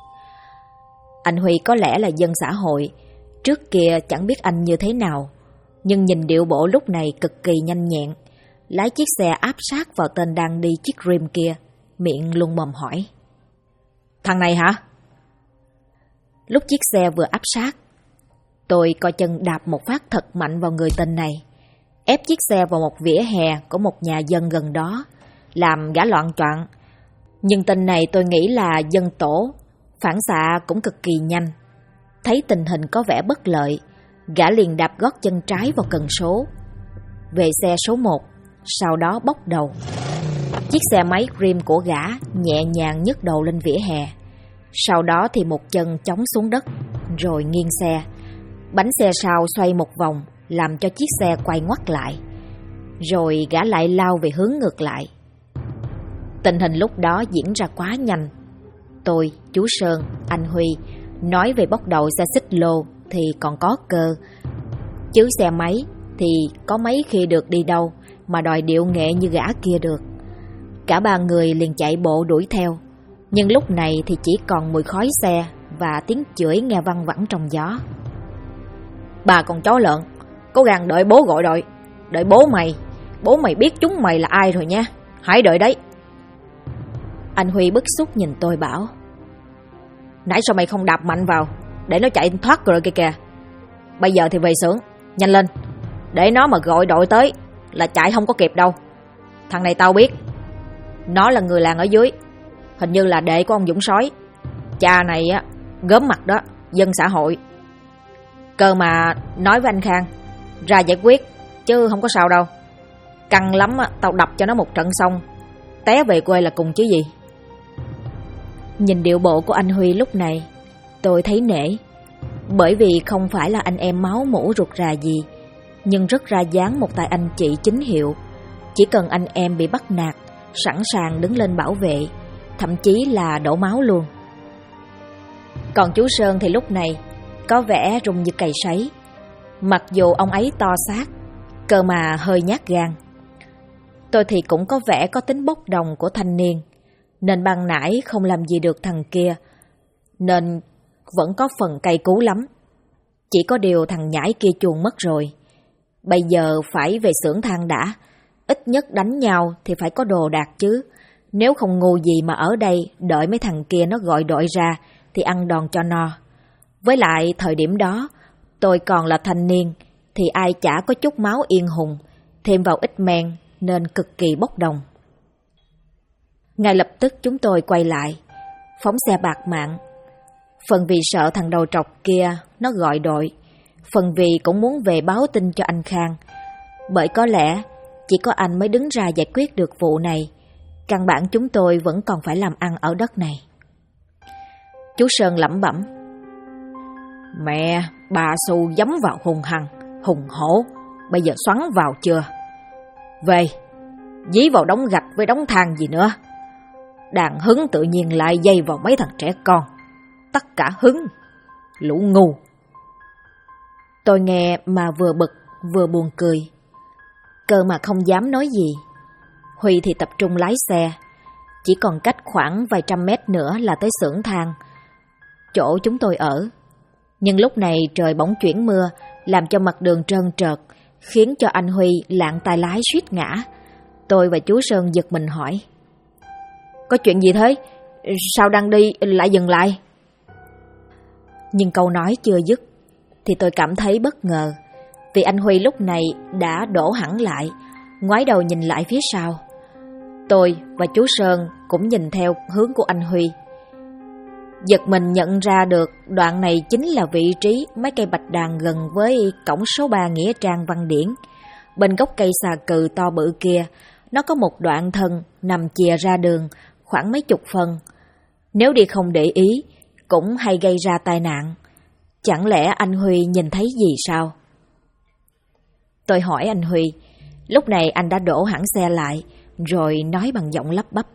Anh Huy có lẽ là dân xã hội, trước kia chẳng biết anh như thế nào, nhưng nhìn điệu bộ lúc này cực kỳ nhanh nhẹn, lái chiếc xe áp sát vào tên đang đi chiếc rim kia, miệng luôn mồm hỏi: Thằng này hả? Lúc chiếc xe vừa áp sát, tôi coi chân đạp một phát thật mạnh vào người tên này, ép chiếc xe vào một vỉa hè của một nhà dân gần đó, làm gã loạng choạng. Nhưng tên này tôi nghĩ là dân tổ, phản xạ cũng cực kỳ nhanh. Thấy tình hình có vẻ bất lợi, gã liền đạp gót chân trái vào cần số, về xe số 1, sau đó bốc đầu. Chiếc xe máy rim của gã nhẹ nhàng nhấc đầu lên vỉa hè, sau đó thì một chân chống xuống đất, rồi nghiêng xe. Bánh xe sau xoay một vòng, làm cho chiếc xe quay ngoắt lại. rồi gã lại lao về hướng ngược lại. Tình hình lúc đó diễn ra quá nhanh. Tôi, chú Sơn, anh Huy nói về bốc đầu xe xích lô thì còn có cơ, chứ xe máy thì có mấy khi được đi đâu mà đòi điệu nghệ như gã kia được. Cả ba người liền chạy bộ đuổi theo, nhưng lúc này thì chỉ còn mùi khói xe và tiếng chửi nghe văng vẳng trong gió. Bà con chó lợn, cố gắng đợi bố gọi đội. Đợi bố mày biết chúng mày là ai rồi nha. Hãy đợi đấy. Anh Huy bức xúc nhìn tôi bảo: Nãy sao mày không đạp mạnh vào để nó chạy thoát rồi kìa. Bây giờ thì về xưởng, nhanh lên, để nó mà gọi đội tới là chạy không có kịp đâu. Thằng này tao biết, nó là người làng ở dưới, hình như là đệ của ông Dũng Sói. Cha này á, gớm mặt đó, dân xã hội. Cơ mà nói với anh Khang ra giải quyết, chứ không có sao đâu. Căng lắm á, tao đập cho nó một trận xong té về quê là cùng chứ gì. Nhìn điệu bộ của anh Huy lúc này, tôi thấy nể. Bởi vì không phải là anh em máu mủ ruột rà gì, nhưng rất ra dáng một tay anh chị chính hiệu. Chỉ cần anh em bị bắt nạt, sẵn sàng đứng lên bảo vệ, thậm chí là đổ máu luôn. Còn chú Sơn thì lúc này có vẻ rung như cày sấy. Mặc dù ông ấy to xác, cơ mà hơi nhát gan. Tôi thì cũng có vẻ có tính bốc đồng của thanh niên, nên ban nãy không làm gì được thằng kia, nên vẫn có phần cay cú lắm. Chỉ có điều thằng nhãi kia chuồn mất rồi. Bây giờ phải về xưởng than đã. Ít nhất đánh nhau thì phải có đồ đạc chứ. Nếu không ngu gì mà ở đây đợi mấy thằng kia nó gọi đội ra thì ăn đòn cho no. Với lại thời điểm đó tôi còn là thanh niên, thì ai chả có chút máu yên hùng, thêm vào ít men nên cực kỳ bốc đồng. Ngay lập tức chúng tôi quay lại, phóng xe bạt mạng. Phần vì sợ thằng đầu trọc kia nó gọi đội, phần vì cũng muốn về báo tin cho anh Khang. Bởi có lẽ chỉ có anh mới đứng ra giải quyết được vụ này. Căn bản chúng tôi vẫn còn phải làm ăn ở đất này. Chú Sơn lẩm bẩm: Mẹ, bà Xu dấm vào hùng hăng, hùng hổ, bây giờ xoắn vào chưa? Về, dí vào đống gạch với đống than gì nữa. Đàn hứng tự nhiên lại dây vào mấy thằng trẻ con. Tất cả hứng, lũ ngu. Tôi nghe mà vừa bực vừa buồn cười. Cơ mà không dám nói gì. Huy thì tập trung lái xe. Chỉ còn cách khoảng vài trăm mét nữa là tới xưởng than, chỗ chúng tôi ở. Nhưng lúc này trời bỗng chuyển mưa, làm cho mặt đường trơn trợt, khiến cho anh Huy lạng tay lái suýt ngã. Tôi và chú Sơn giật mình hỏi: Có chuyện gì thế? Sao đang đi lại dừng lại? Nhưng câu nói chưa dứt thì tôi cảm thấy bất ngờ, vì anh Huy lúc này đã đổ hẳn lại, ngoái đầu nhìn lại phía sau. Tôi và chú Sơn cũng nhìn theo hướng của anh Huy. Giật mình nhận ra được đoạn này chính là vị trí mấy cây bạch đàn gần với cổng số 3 Nghĩa Trang Văn Điển. Bên gốc cây xà cừ to bự kia, nó có một đoạn thân nằm chìa ra đường khoảng mấy chục phân. Nếu đi không để ý, cũng hay gây ra tai nạn. Chẳng lẽ anh Huy nhìn thấy gì sao? Tôi hỏi anh Huy. Lúc này anh đã đổ hẳn xe lại, rồi nói bằng giọng lắp bắp: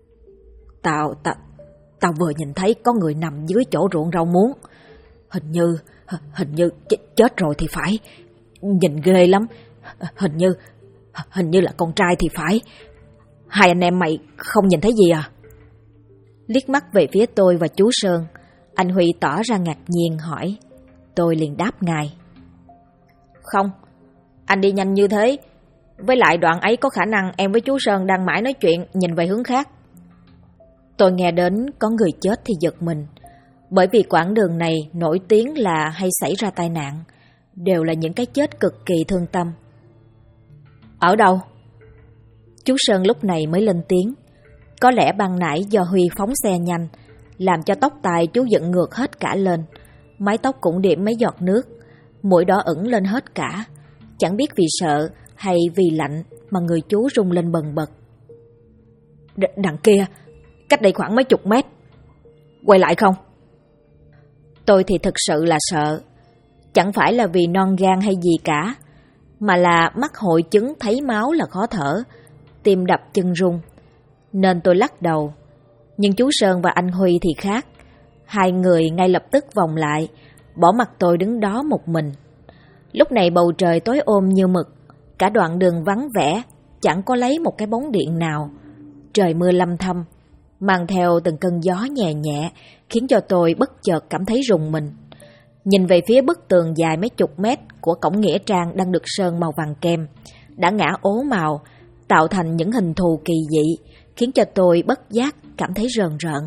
Tao vừa nhìn thấy có người nằm dưới chỗ ruộng rau muống. Hình như chết rồi thì phải. Nhìn ghê lắm. Hình như là con trai thì phải. Hai anh em mày không nhìn thấy gì à? Liếc mắt về phía tôi và chú Sơn, anh Huy tỏ ra ngạc nhiên hỏi. Tôi liền đáp ngay: Không, anh đi nhanh như thế. Với lại đoạn ấy có khả năng em với chú Sơn đang mãi nói chuyện nhìn về hướng khác. Tôi nghe đến có người chết thì giật mình, bởi vì quãng đường này nổi tiếng là hay xảy ra tai nạn, đều là những cái chết cực kỳ thương tâm. Ở đâu? Chú Sơn lúc này mới lên tiếng. Có lẽ ban nãy do Huy phóng xe nhanh, làm cho tóc tai chú dựng ngược hết cả lên, mái tóc cũng điểm mấy giọt nước, mũi đỏ ửng lên hết cả. Chẳng biết vì sợ hay vì lạnh mà người chú rung lên bần bật. Đằng kia, cách đây khoảng mấy chục mét. Quay lại không? Tôi thì thực sự là sợ. Chẳng phải là vì non gan hay gì cả, mà là mắc hội chứng thấy máu là khó thở, tim đập chân run. Nên tôi lắc đầu. Nhưng chú Sơn và anh Huy thì khác. Hai người ngay lập tức vòng lại, bỏ mặc tôi đứng đó một mình. Lúc này bầu trời tối ôm như mực, cả đoạn đường vắng vẻ, chẳng có lấy một cái bóng điện nào. Trời mưa lâm thâm, mang theo từng cơn gió nhẹ nhẹ, khiến cho tôi bất chợt cảm thấy rùng mình. Nhìn về phía bức tường dài mấy chục mét của cổng nghĩa trang đang được sơn màu vàng kem, đã ngã ố màu, tạo thành những hình thù kỳ dị, khiến cho tôi bất giác cảm thấy rờn rợn.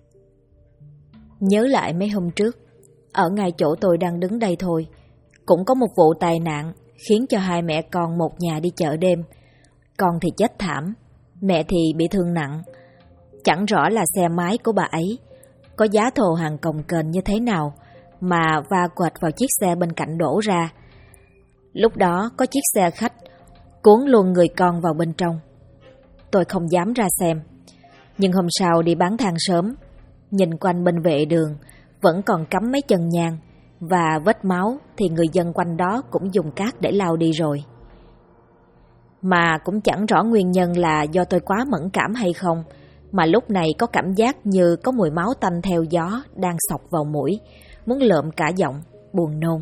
Nhớ lại mấy hôm trước, ở ngay chỗ tôi đang đứng đây thôi, cũng có một vụ tai nạn khiến cho hai mẹ con một nhà đi chợ đêm. Con thì chết thảm, mẹ thì bị thương nặng. Chẳng rõ là xe máy của bà ấy có giá thồ hàng cồng kềnh như thế nào mà va quệt vào chiếc xe bên cạnh đổ ra. Lúc đó có chiếc xe khách cuốn luôn người con vào bên trong. Tôi không dám ra xem, nhưng hôm sau đi bán than sớm, nhìn quanh bên vệ đường vẫn còn cắm mấy chân nhang, và vết máu thì người dân quanh đó cũng dùng cát để lau đi rồi. Mà cũng chẳng rõ nguyên nhân là do tôi quá mẫn cảm hay không, mà lúc này có cảm giác như có mùi máu tanh theo gió đang xộc vào mũi, muốn lợm cả giọng, buồn nôn.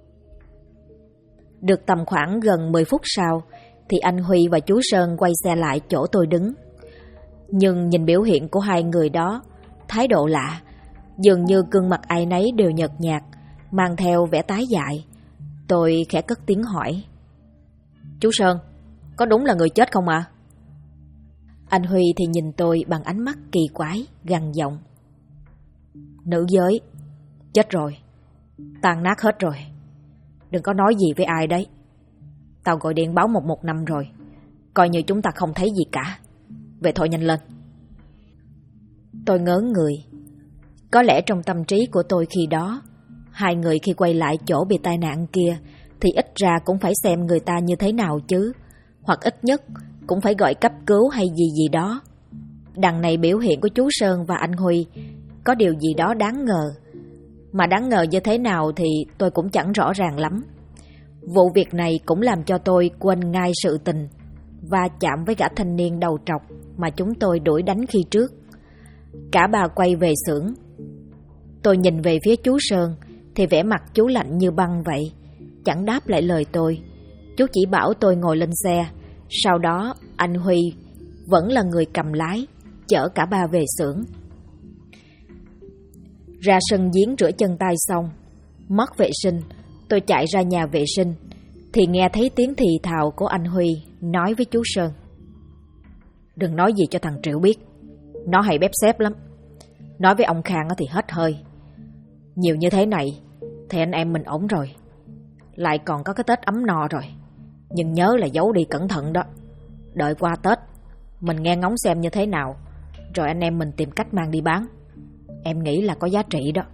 Được tầm khoảng gần 10 phút sau thì anh Huy và chú Sơn quay xe lại chỗ tôi đứng. Nhưng nhìn biểu hiện của hai người đó, thái độ lạ, dường như gương mặt ai nấy đều nhợt nhạt, mang theo vẻ tái dại. Tôi khẽ cất tiếng hỏi: "Chú Sơn, có đúng là người chết không ạ?" Anh Huy thì nhìn tôi bằng ánh mắt kỳ quái, gằn giọng: "Nữ giới, chết rồi, tan nát hết rồi. Đừng có nói gì với ai đấy. Tao gọi điện báo 115 rồi, coi như chúng ta không thấy gì cả. Vậy thôi, nhanh lên." Tôi ngớ người. Có lẽ trong tâm trí của tôi khi đó, hai người khi quay lại chỗ bị tai nạn kia thì ít ra cũng phải xem người ta như thế nào chứ, hoặc ít nhất cũng phải gọi cấp cứu hay gì gì đó. Đằng này biểu hiện của chú Sơn và anh Huy có điều gì đó đáng ngờ. Mà đáng ngờ như thế nào thì tôi cũng chẳng rõ ràng lắm. Vụ việc này cũng làm cho tôi quên ngay sự tình và chạm với gã thanh niên đầu trọc mà chúng tôi đuổi đánh khi trước. Cả ba quay về xưởng. Tôi nhìn về phía chú Sơn thì vẻ mặt chú lạnh như băng vậy, chẳng đáp lại lời tôi. Chú chỉ bảo tôi ngồi lên xe. Sau đó anh Huy vẫn là người cầm lái, chở cả ba về xưởng. Ra sân giếng rửa chân tay xong, mất vệ sinh, tôi chạy ra nhà vệ sinh thì nghe thấy tiếng thì thào của anh Huy nói với chú Sơn: "Đừng nói gì cho thằng Triệu biết, nó hay bếp xếp lắm. Nói với ông Khang thì hết hơi. Nhiều như thế này thì anh em mình ổn rồi. Lại còn có cái Tết ấm no rồi. Nhưng nhớ là giấu đi cẩn thận đó. Đợi qua Tết mình nghe ngóng xem như thế nào, rồi anh em mình tìm cách mang đi bán. Em nghĩ là có giá trị đó."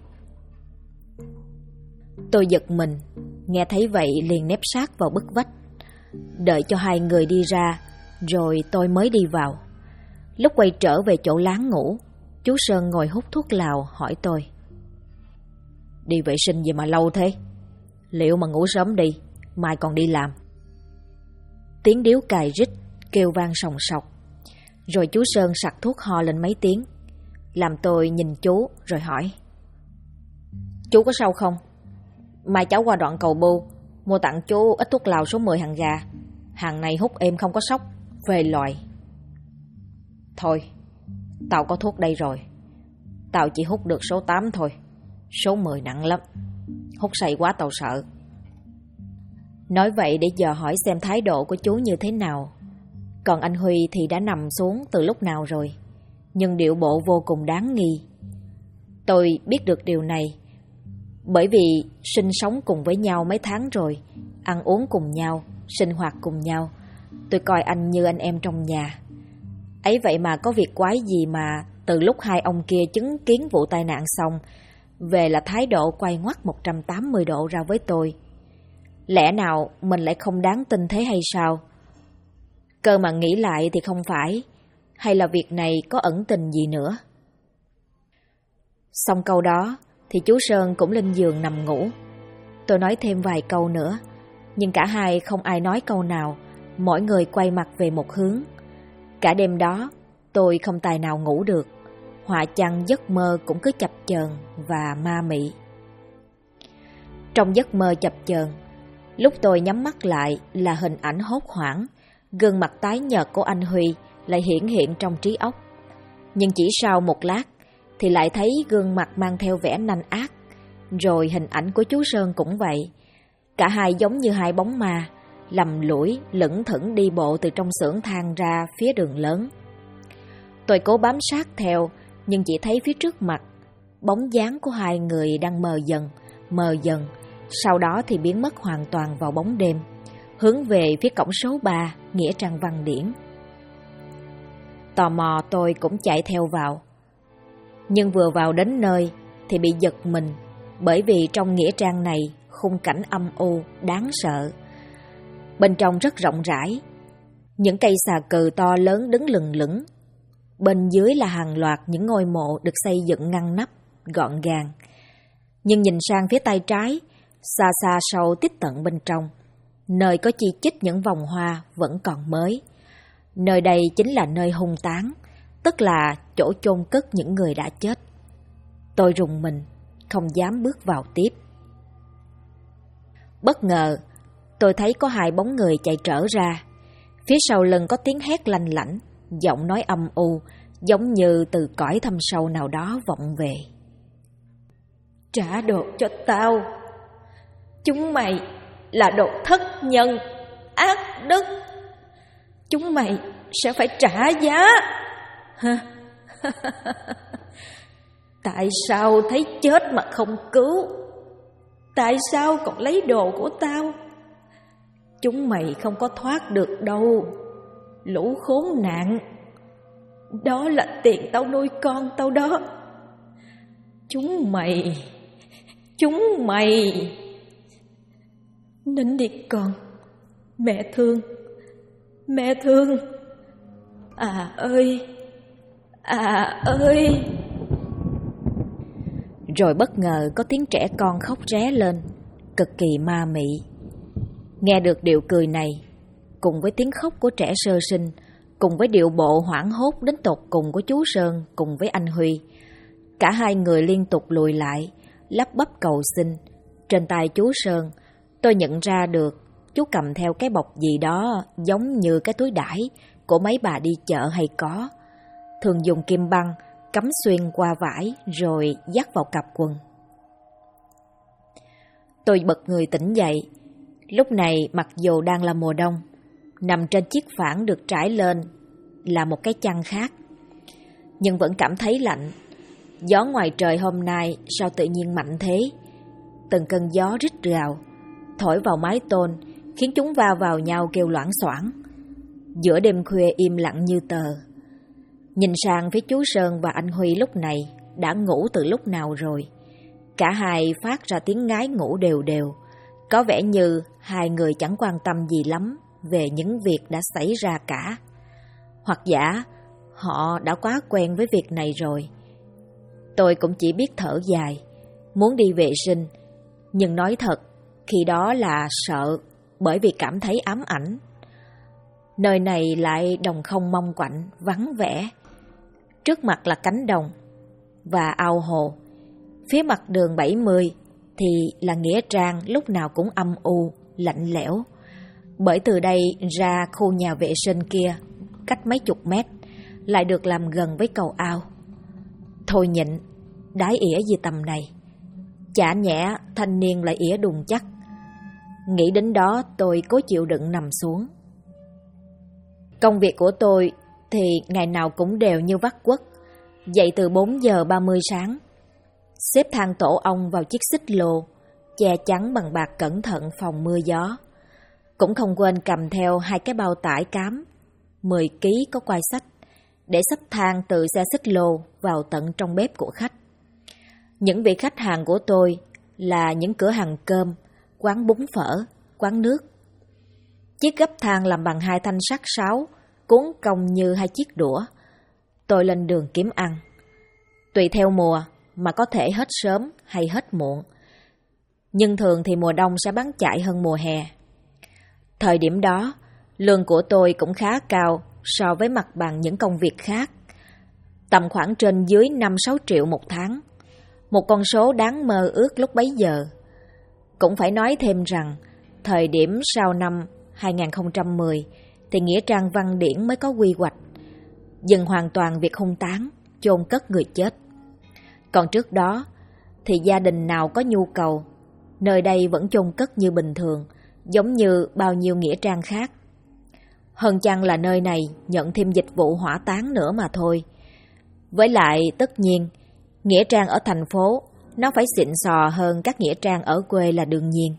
Tôi giật mình, nghe thấy vậy liền nép sát vào bức vách, đợi cho hai người đi ra, rồi tôi mới đi vào. Lúc quay trở về chỗ láng ngủ, chú Sơn ngồi hút thuốc lào hỏi tôi: "Đi vệ sinh gì mà lâu thế? Liệu mà ngủ sớm đi, mai còn đi làm." Tiếng điếu cày rít kêu vang sòng sọc. Rồi chú Sơn sặc thuốc ho lên mấy tiếng, làm tôi nhìn chú rồi hỏi: "Chú có sao không? Mai cháu qua đoạn cầu Bưu mua tặng chú ít thuốc lào số 10 hàng gà. Hàng này hút êm không có sốc, về loài." "Thôi, tao có thuốc đây rồi. Tao chỉ hút được số 8 thôi. Số 10 nặng lắm. Hút say quá tao sợ." Nói vậy để dò hỏi xem thái độ của chú như thế nào. Còn anh Huy thì đã nằm xuống từ lúc nào rồi, nhưng điệu bộ vô cùng đáng nghi. Tôi biết được điều này bởi vì sinh sống cùng với nhau mấy tháng rồi, ăn uống cùng nhau, sinh hoạt cùng nhau. Tôi coi anh như anh em trong nhà. Ấy vậy mà có việc quái gì mà từ lúc hai ông kia chứng kiến vụ tai nạn xong, về là thái độ quay ngoắt 180 độ ra với tôi. Lẽ nào mình lại không đáng tin thế hay sao? Cơ mà nghĩ lại thì không phải. Hay là việc này có ẩn tình gì nữa? Xong câu đó thì chú Sơn cũng lên giường nằm ngủ. Tôi nói thêm vài câu nữa Nhưng cả hai không ai nói câu nào, mỗi người quay mặt về một hướng. Cả đêm đó, tôi không tài nào ngủ được, họa chăng giấc mơ cũng cứ chập chờn và ma mị. Trong giấc mơ chập chờn, lúc tôi nhắm mắt lại là hình ảnh hốt hoảng, gương mặt tái nhợt của anh Huy lại hiển hiện trong trí óc. Nhưng chỉ sau một lát thì lại thấy gương mặt mang theo vẻ nanh ác, rồi hình ảnh của chú Sơn cũng vậy. Cả hai giống như hai bóng ma, lầm lũi, lững thững đi bộ từ trong xưởng than ra phía đường lớn. Tôi cố bám sát theo, nhưng chỉ thấy phía trước mặt, bóng dáng của hai người đang mờ dần, sau đó thì biến mất hoàn toàn vào bóng đêm, hướng về phía cổng số 3, Nghĩa Trang Văn Điển. Tò mò tôi cũng chạy theo vào. Nhưng vừa vào đến nơi thì bị giật mình, bởi vì trong nghĩa trang này khung cảnh âm u, đáng sợ. Bên trong rất rộng rãi, những cây xà cừ to lớn đứng lừng lững. Bên dưới là hàng loạt những ngôi mộ được xây dựng ngăn nắp, gọn gàng. Nhưng nhìn sang phía tay trái, xa xa sâu tít tận bên trong, nơi có chi chít những vòng hoa vẫn còn mới. Nơi đây chính là nơi hung táng, tức là chỗ chôn cất những người đã chết. Tôi rùng mình, không dám bước vào tiếp. Bất ngờ, tôi thấy có hai bóng người chạy trở ra. Phía sau lưng có tiếng hét lanh lảnh, giọng nói âm u, giống như từ cõi thâm sâu nào đó vọng về. Trả đồ cho tao. Chúng mày là đồ thất nhân, ác đức. Chúng mày sẽ phải trả giá. Tại sao thấy chết mà không cứu? Tại sao còn lấy đồ của tao? Chúng mày không có thoát được đâu, lũ khốn nạn. Đó là tiền tao nuôi con tao đó. Chúng mày nín đi con. Mẹ thương. À ơi. Rồi bất ngờ có tiếng trẻ con khóc ré lên, cực kỳ ma mị. Nghe được điệu cười này, cùng với tiếng khóc của trẻ sơ sinh, cùng với điệu bộ hoảng hốt đến tột cùng của chú Sơn cùng với anh Huy, cả hai người liên tục lùi lại, lắp bắp cầu xin. Trên tay chú Sơn, tôi nhận ra được chú cầm theo cái bọc gì đó giống như cái túi đãi của mấy bà đi chợ hay có, thường dùng kim băng cắm xuyên qua vải rồi dắt vào cặp quần. Tôi bật người tỉnh dậy. Lúc này mặc dù đang là mùa đông, nằm trên chiếc phản được trải lên là một cái chăn khác, nhưng vẫn cảm thấy lạnh. Gió ngoài trời hôm nay sao tự nhiên mạnh thế? Từng cơn gió rít rào thổi vào mái tôn, khiến chúng va vào nhau kêu loảng xoảng. Giữa đêm khuya im lặng như tờ. Nhìn sang phía chú Sơn và anh Huy lúc này đã ngủ từ lúc nào rồi. Cả hai phát ra tiếng ngái ngủ đều đều, có vẻ như hai người chẳng quan tâm gì lắm về những việc đã xảy ra cả. Hoặc giả họ đã quá quen với việc này rồi. Tôi cũng chỉ biết thở dài, muốn đi vệ sinh, nhưng nói thật, khi đó là sợ, bởi vì cảm thấy ám ảnh. Nơi này lại đồng không mong quạnh, vắng vẻ. Trước mặt là cánh đồng và ao hồ. Phía mặt đường 70 thì là nghĩa trang lúc nào cũng âm u, lạnh lẽo. Bởi từ đây ra khu nhà vệ sinh kia, cách mấy chục mét, lại được làm gần với cầu ao. Thôi nhịn, đái ỉa gì tầm này. Chả nhẽ thanh niên lại ỉa đùng chắc. Nghĩ đến đó tôi cố chịu đựng nằm xuống. Công việc của tôi thì ngày nào cũng đều như vắt quất. Dậy từ 4 giờ 30 sáng, xếp thang tổ ong vào chiếc xích lô, che chắn bằng bạc cẩn thận phòng mưa gió. Cũng không quên cầm theo 2 cái bao tải cám 10 kg có quai sách để xách thang từ xe xích lô vào tận trong bếp của khách. Những vị khách hàng của tôi là những cửa hàng cơm, quán bún phở, quán nước. Chiếc gấp thang làm bằng 2 thanh sắt sáo, cuốn cong như 2 chiếc đũa. Tôi lên đường kiếm ăn. Tùy theo mùa mà có thể hết sớm hay hết muộn. Nhưng thường thì mùa đông sẽ bán chạy hơn mùa hè. Thời điểm đó, lương của tôi cũng khá cao so với mặt bằng những công việc khác, tầm khoảng trên dưới 5-6 triệu một tháng, một con số đáng mơ ước lúc bấy giờ. Cũng phải nói thêm rằng, thời điểm sau năm 2010 thì Nghĩa trang Văn Điển mới có quy hoạch, dừng hoàn toàn việc hung táng, chôn cất người chết. Còn trước đó thì gia đình nào có nhu cầu, nơi đây vẫn chôn cất như bình thường, giống như bao nhiêu nghĩa trang khác. Hơn chăng là nơi này nhận thêm dịch vụ hỏa táng nữa mà thôi. Với lại tất nhiên, nghĩa trang ở thành phố nó phải xịn sò hơn các nghĩa trang ở quê là đương nhiên.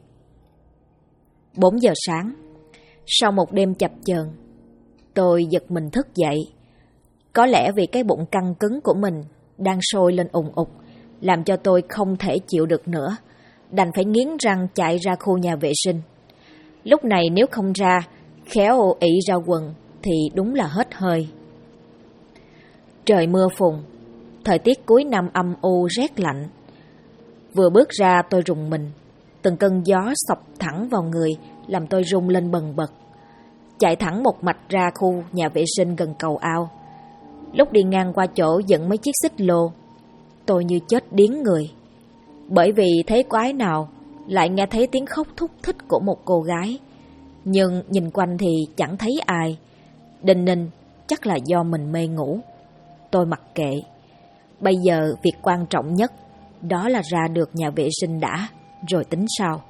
4 giờ sáng, sau một đêm chập chờn, tôi giật mình thức dậy. Có lẽ vì cái bụng căng cứng của mình đang sôi lên ùng ục, làm cho tôi không thể chịu được nữa, đành phải nghiến răng chạy ra khu nhà vệ sinh. Lúc này nếu không ra, khéo ị ra quần thì đúng là hết hơi. Trời mưa phùn, thời tiết cuối năm âm u rét lạnh. Vừa bước ra tôi rùng mình, từng cơn gió xộc thẳng vào người làm tôi rung lên bần bật. Chạy thẳng một mạch ra khu nhà vệ sinh gần cầu ao. Lúc đi ngang qua chỗ dựng mấy chiếc xích lô, tôi như chết điếng người, bởi vì thấy quái nào lại nghe thấy tiếng khóc thúc thích của một cô gái. Nhưng nhìn quanh thì chẳng thấy ai. Đinh ninh chắc là do mình mê ngủ. Tôi mặc kệ. Bây giờ việc quan trọng nhất đó là ra được nhà vệ sinh đã, rồi tính sau.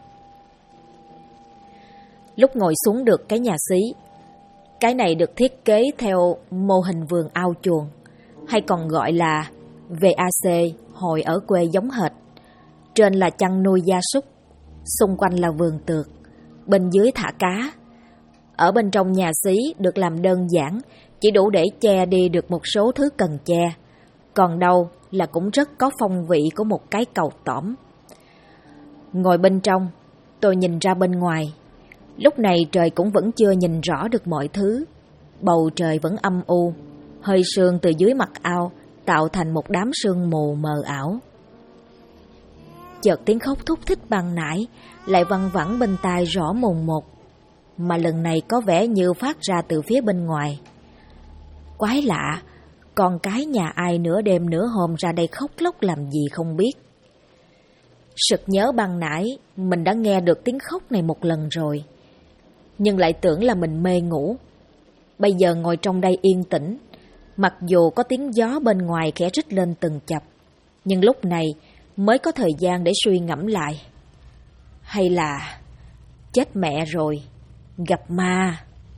Lúc ngồi xuống được cái nhà xí, cái này được thiết kế theo mô hình vườn ao chuồng, hay còn gọi là VAC hồi ở quê giống hệt. Trên là chăn nuôi gia súc, xung quanh là vườn tược, bên dưới thả cá. Ở bên trong nhà xí được làm đơn giản, chỉ đủ để che đi được một số thứ cần che, còn đâu là cũng rất có phong vị của một cái cầu tõm. Ngồi bên trong, tôi nhìn ra bên ngoài. Lúc này trời cũng vẫn chưa nhìn rõ được mọi thứ. Bầu trời vẫn âm u, hơi sương từ dưới mặt ao tạo thành một đám sương mù mờ ảo. Chợt tiếng khóc thúc thích ban nãy lại văng vẳng bên tai rõ mồn một, mà lần này có vẻ như phát ra từ phía bên ngoài. Quái lạ, con cái nhà ai nửa đêm nửa hôm ra đây khóc lóc làm gì không biết. Sực nhớ ban nãy mình đã nghe được tiếng khóc này một lần rồi, nhưng lại tưởng là mình mê ngủ. Bây giờ ngồi trong đây yên tĩnh, mặc dù có tiếng gió bên ngoài khẽ rít lên từng chập, nhưng lúc này mới có thời gian để suy ngẫm lại. Hay là chết mẹ rồi, gặp ma.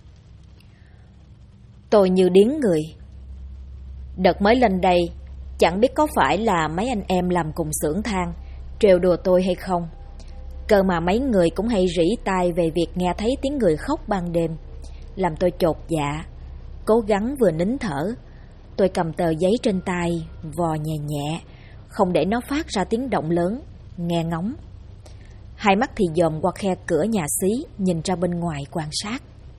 Tôi như điếng người. Đợt mới lên đây, chẳng biết có phải là mấy anh em làm cùng xưởng than trêu đùa tôi hay không. Cơ mà mấy người cũng hay rỉ tai về việc nghe thấy tiếng người khóc ban đêm, làm tôi chột dạ. Cố gắng vừa nín thở, tôi cầm tờ giấy trên tay, vò nhẹ nhẹ, không để nó phát ra tiếng động lớn, nghe ngóng. Hai mắt thì dòm qua khe cửa nhà xí, nhìn ra bên ngoài quan sát.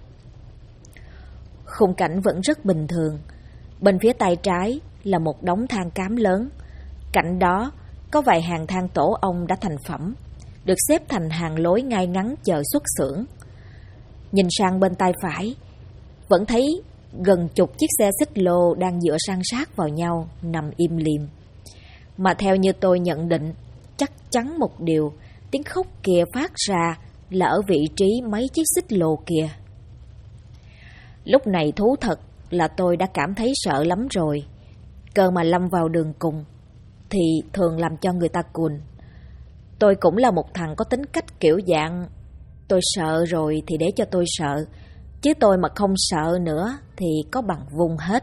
Khung cảnh vẫn rất bình thường. Bên phía tay trái là một đống than cám lớn. Cạnh đó có vài hàng than tổ ong đã thành phẩm, được xếp thành hàng lối ngay ngắn chờ xuất xưởng. Nhìn sang bên tay phải, vẫn thấy gần chục chiếc xe xích lô đang dựa san sát vào nhau, nằm im lìm. Mà theo như tôi nhận định, chắc chắn một điều, tiếng khóc kia phát ra là ở vị trí mấy chiếc xích lô kia. Lúc này thú thật là tôi đã cảm thấy sợ lắm rồi. Cơ mà lâm vào đường cùng thì thường làm cho người ta cuồn. Tôi cũng là một thằng có tính cách kiểu dạng tôi sợ rồi thì để cho tôi sợ, chứ tôi mà không sợ nữa thì có bằng vung hết.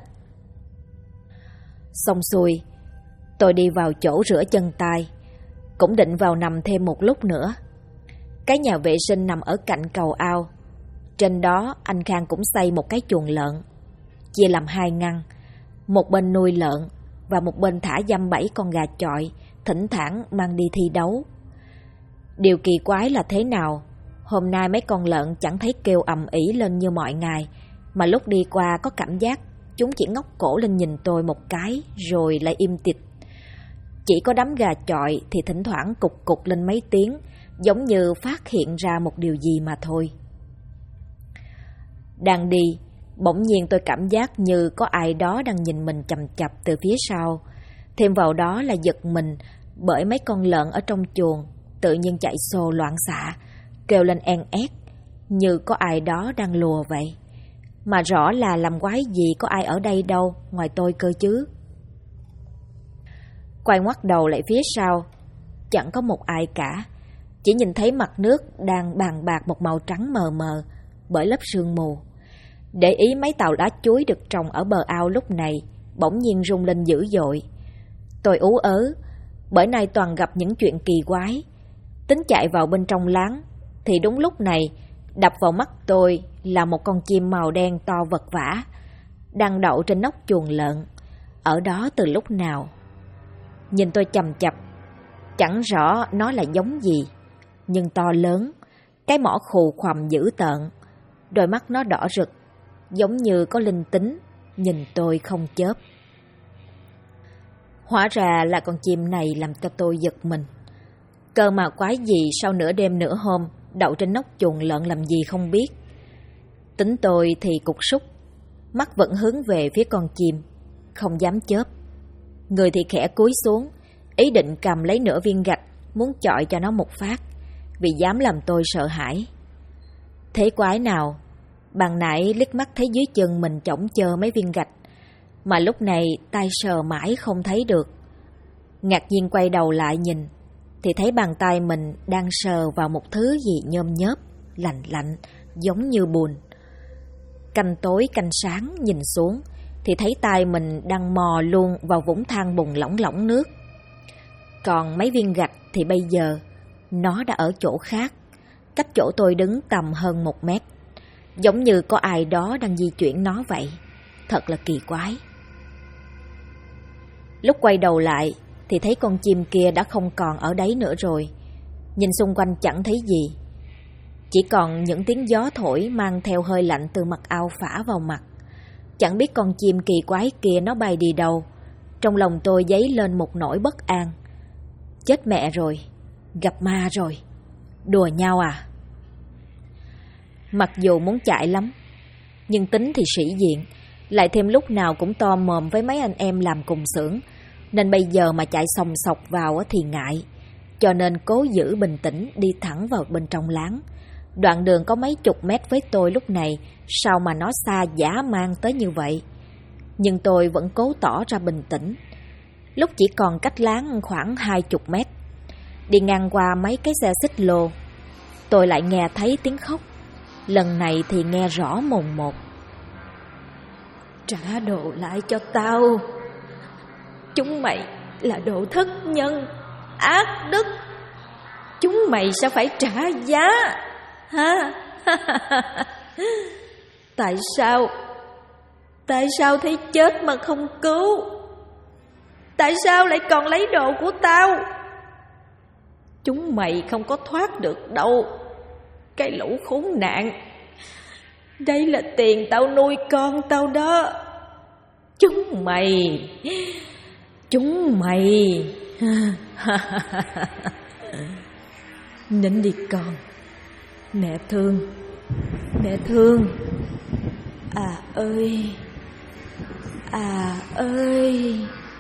Xong xuôi, tôi đi vào chỗ rửa chân tay, cũng định vào nằm thêm một lúc nữa. Cái nhà vệ sinh nằm ở cạnh cầu ao. Trên đó anh Khang cũng xây một cái chuồng lợn, chia làm hai ngăn, một bên nuôi lợn và một bên thả dăm 7 con gà chọi, thỉnh thoảng mang đi thi đấu. Điều kỳ quái là thế nào, hôm nay mấy con lợn chẳng thấy kêu ầm ĩ lên như mọi ngày, mà lúc đi qua có cảm giác chúng chỉ ngóc cổ lên nhìn tôi một cái rồi lại im tịt. Chỉ có đám gà chọi thì thỉnh thoảng cục cục lên mấy tiếng, giống như phát hiện ra một điều gì mà thôi. Đang đi, bỗng nhiên tôi cảm giác như có ai đó đang nhìn mình chằm chằm từ phía sau. Thêm vào đó là giật mình bởi mấy con lợn ở trong chuồng tự nhiên chạy xô loạn xạ, kêu lên en ét như có ai đó đang lùa vậy. Mà rõ là làm quái gì có ai ở đây đâu ngoài tôi cơ chứ. Quay ngoắt đầu lại phía sau, chẳng có một ai cả. Chỉ nhìn thấy mặt nước đang bàn bạc một màu trắng mờ mờ bởi lớp sương mù. Để ý mấy tàu lá chuối được trồng ở bờ ao lúc này bỗng nhiên rung lên dữ dội. Tôi ú ớ, bởi nay toàn gặp những chuyện kỳ quái. Tính chạy vào bên trong láng, thì đúng lúc này đập vào mắt tôi là một con chim màu đen to vật vã, đang đậu trên nóc chuồng lợn, ở đó từ lúc nào. Nhìn tôi chằm chằm, chẳng rõ nó là giống gì, nhưng to lớn, cái mỏ khù khoằm dữ tợn, đôi mắt nó đỏ rực, giống như có linh tính, nhìn tôi không chớp. Hóa ra là con chim này làm cho tôi giật mình. Cơ mà quái gì sau nửa đêm nửa hôm đậu trên nóc chuồng lợn làm gì không biết. Tính tôi thì cục súc, mắt vẫn hướng về phía con chim, không dám chớp. Người thì khẽ cúi xuống, ý định cầm lấy nửa viên gạch muốn chọi cho nó một phát, vì dám làm tôi sợ hãi. Thế quái nào, ban nãy liếc mắt thấy dưới chân mình chổng chơ mấy viên gạch, mà lúc này tay sờ mãi không thấy được. Ngạc nhiên quay đầu lại nhìn, thì thấy bàn tay mình đang sờ vào một thứ gì nhôm nhớp, lạnh lạnh, giống như bùn. Canh tối canh sáng nhìn xuống, thì thấy tay mình đang mò luôn vào vũng than bùn lỏng lỏng nước. Còn mấy viên gạch thì bây giờ nó đã ở chỗ khác, cách chỗ tôi đứng tầm hơn 1 mét. Giống như có ai đó đang di chuyển nó vậy. Thật là kỳ quái. Lúc quay đầu lại thì thấy con chim kia đã không còn ở đấy nữa rồi. Nhìn xung quanh chẳng thấy gì, chỉ còn những tiếng gió thổi mang theo hơi lạnh từ mặt ao phả vào mặt. Chẳng biết con chim kỳ quái kia nó bay đi đâu. Trong lòng tôi dấy lên một nỗi bất an. Chết mẹ rồi, gặp ma rồi, đùa nhau à? Mặc dù muốn chạy lắm, nhưng tính thì sĩ diện, lại thêm lúc nào cũng to mồm với mấy anh em làm cùng xưởng, nên bây giờ mà chạy sòng sọc vào thì ngại. Cho nên cố giữ bình tĩnh đi thẳng vào bên trong láng. Đoạn đường có mấy chục mét với tôi lúc này, sao mà nó xa dã man tới như vậy? Nhưng tôi vẫn cố tỏ ra bình tĩnh. Lúc chỉ còn cách láng khoảng 20 mét, đi ngang qua mấy cái xe xích lô, tôi lại nghe thấy tiếng khóc. Lần này thì nghe rõ mồn một. Trả đồ lại cho tao. Chúng mày là đồ thất nhân, ác đức. Chúng mày sẽ phải trả giá. Ha? Tại sao? Tại sao thấy chết mà không cứu? Tại sao lại còn lấy đồ của tao? Chúng mày không có thoát được đâu, cái lũ khốn nạn. Đây là tiền tao nuôi con tao đó. Chúng mày Nín đi con, mẹ thương. À ơi.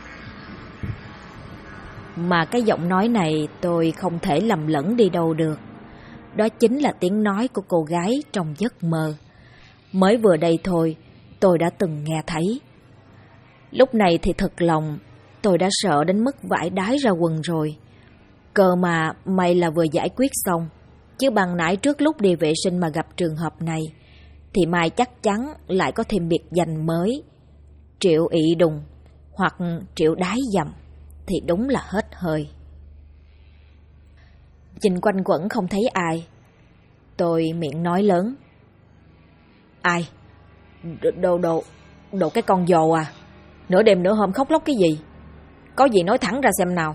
Mà cái giọng nói này tôi không thể lầm lẫn đi đâu được. Đó chính là tiếng nói của cô gái trong giấc mơ. Mới vừa đây thôi, tôi đã từng nghe thấy. Lúc này thì thật lòng, tôi đã sợ đến mức vãi đái ra quần rồi. Cơ mà may là vừa giải quyết xong, chứ bằng nãy trước lúc đi vệ sinh mà gặp trường hợp này, thì mai chắc chắn lại có thêm biệt danh mới, Triệu ị đùng hoặc Triệu đái dầm, thì đúng là hết hơi. Nhìn quanh quẩn không thấy ai, tôi miệng nói lớn. Ai? Đồ cái con dồ à? Nửa đêm nửa hôm khóc lóc cái gì? Có gì nói thẳng ra xem nào.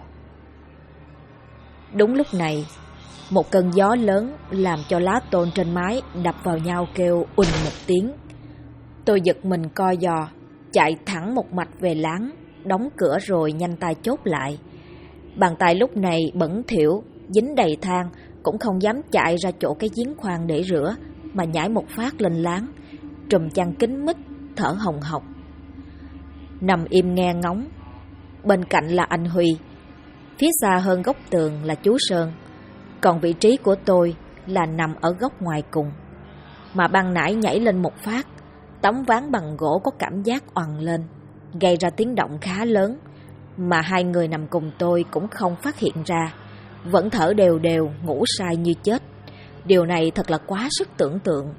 Đúng lúc này, một cơn gió lớn làm cho lá tôn trên mái đập vào nhau kêu uỳnh một tiếng. Tôi giật mình co giò, chạy thẳng một mạch về láng, đóng cửa rồi nhanh tay chốt lại. Bàn tay lúc này bẩn thỉu, dính đầy than, cũng không dám chạy ra chỗ cái giếng khoan để rửa, mà nhảy một phát lên láng, trùm chăn kín mít, thở hồng hộc. Nằm im nghe ngóng. Bên cạnh là anh Huy, phía xa hơn góc tường là chú Sơn, còn vị trí của tôi là nằm ở góc ngoài cùng. Mà ban nãy nhảy lên một phát, tấm ván bằng gỗ có cảm giác oằn lên, gây ra tiếng động khá lớn, mà hai người nằm cùng tôi cũng không phát hiện ra, vẫn thở đều đều, ngủ say như chết. Điều này thật là quá sức tưởng tượng.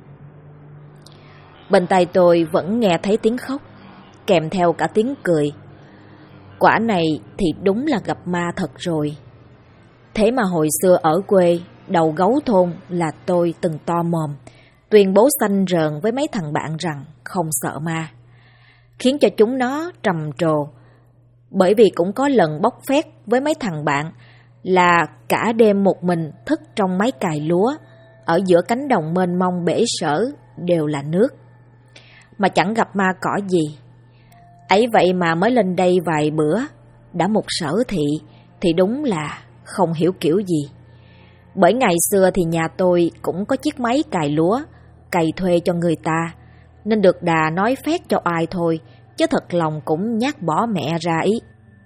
Bên tai tôi vẫn nghe thấy tiếng khóc, kèm theo cả tiếng cười. Quả này thì đúng là gặp ma thật rồi. Thế mà hồi xưa ở quê, đầu gấu thôn là tôi từng to mồm, tuyên bố xanh rờn với mấy thằng bạn rằng không sợ ma, khiến cho chúng nó trầm trồ. Bởi vì cũng có lần bóc phét với mấy thằng bạn là cả đêm một mình thức trong máy cày lúa, ở giữa cánh đồng mênh mông bể sở đều là nước, mà chẳng gặp ma cỏ gì. Ấy vậy mà mới lên đây vài bữa đã một sở thị thì đúng là không hiểu kiểu gì. Bởi ngày xưa thì nhà tôi cũng có chiếc máy cày lúa, cày thuê cho người ta, nên được đà nói phét cho ai thôi, chứ thật lòng cũng nhát bỏ mẹ ra ý.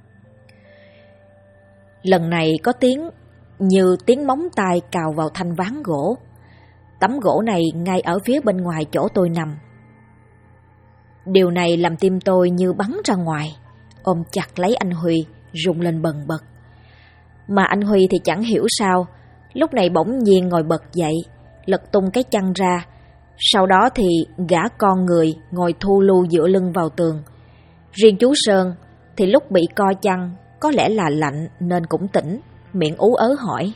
Lần này có tiếng như tiếng móng tay cào vào thanh ván gỗ. Tấm gỗ này ngay ở phía bên ngoài chỗ tôi nằm. Điều này làm tim tôi như bắn ra ngoài, ôm chặt lấy anh Huy, rung lên bần bật. Mà anh Huy thì chẳng hiểu sao, lúc này bỗng nhiên ngồi bật dậy, lật tung cái chăn ra. Sau đó thì gã con người ngồi thu lu dựa lưng vào tường. Riêng chú Sơn thì lúc bị co chăn, có lẽ là lạnh nên cũng tỉnh, miệng ú ớ hỏi: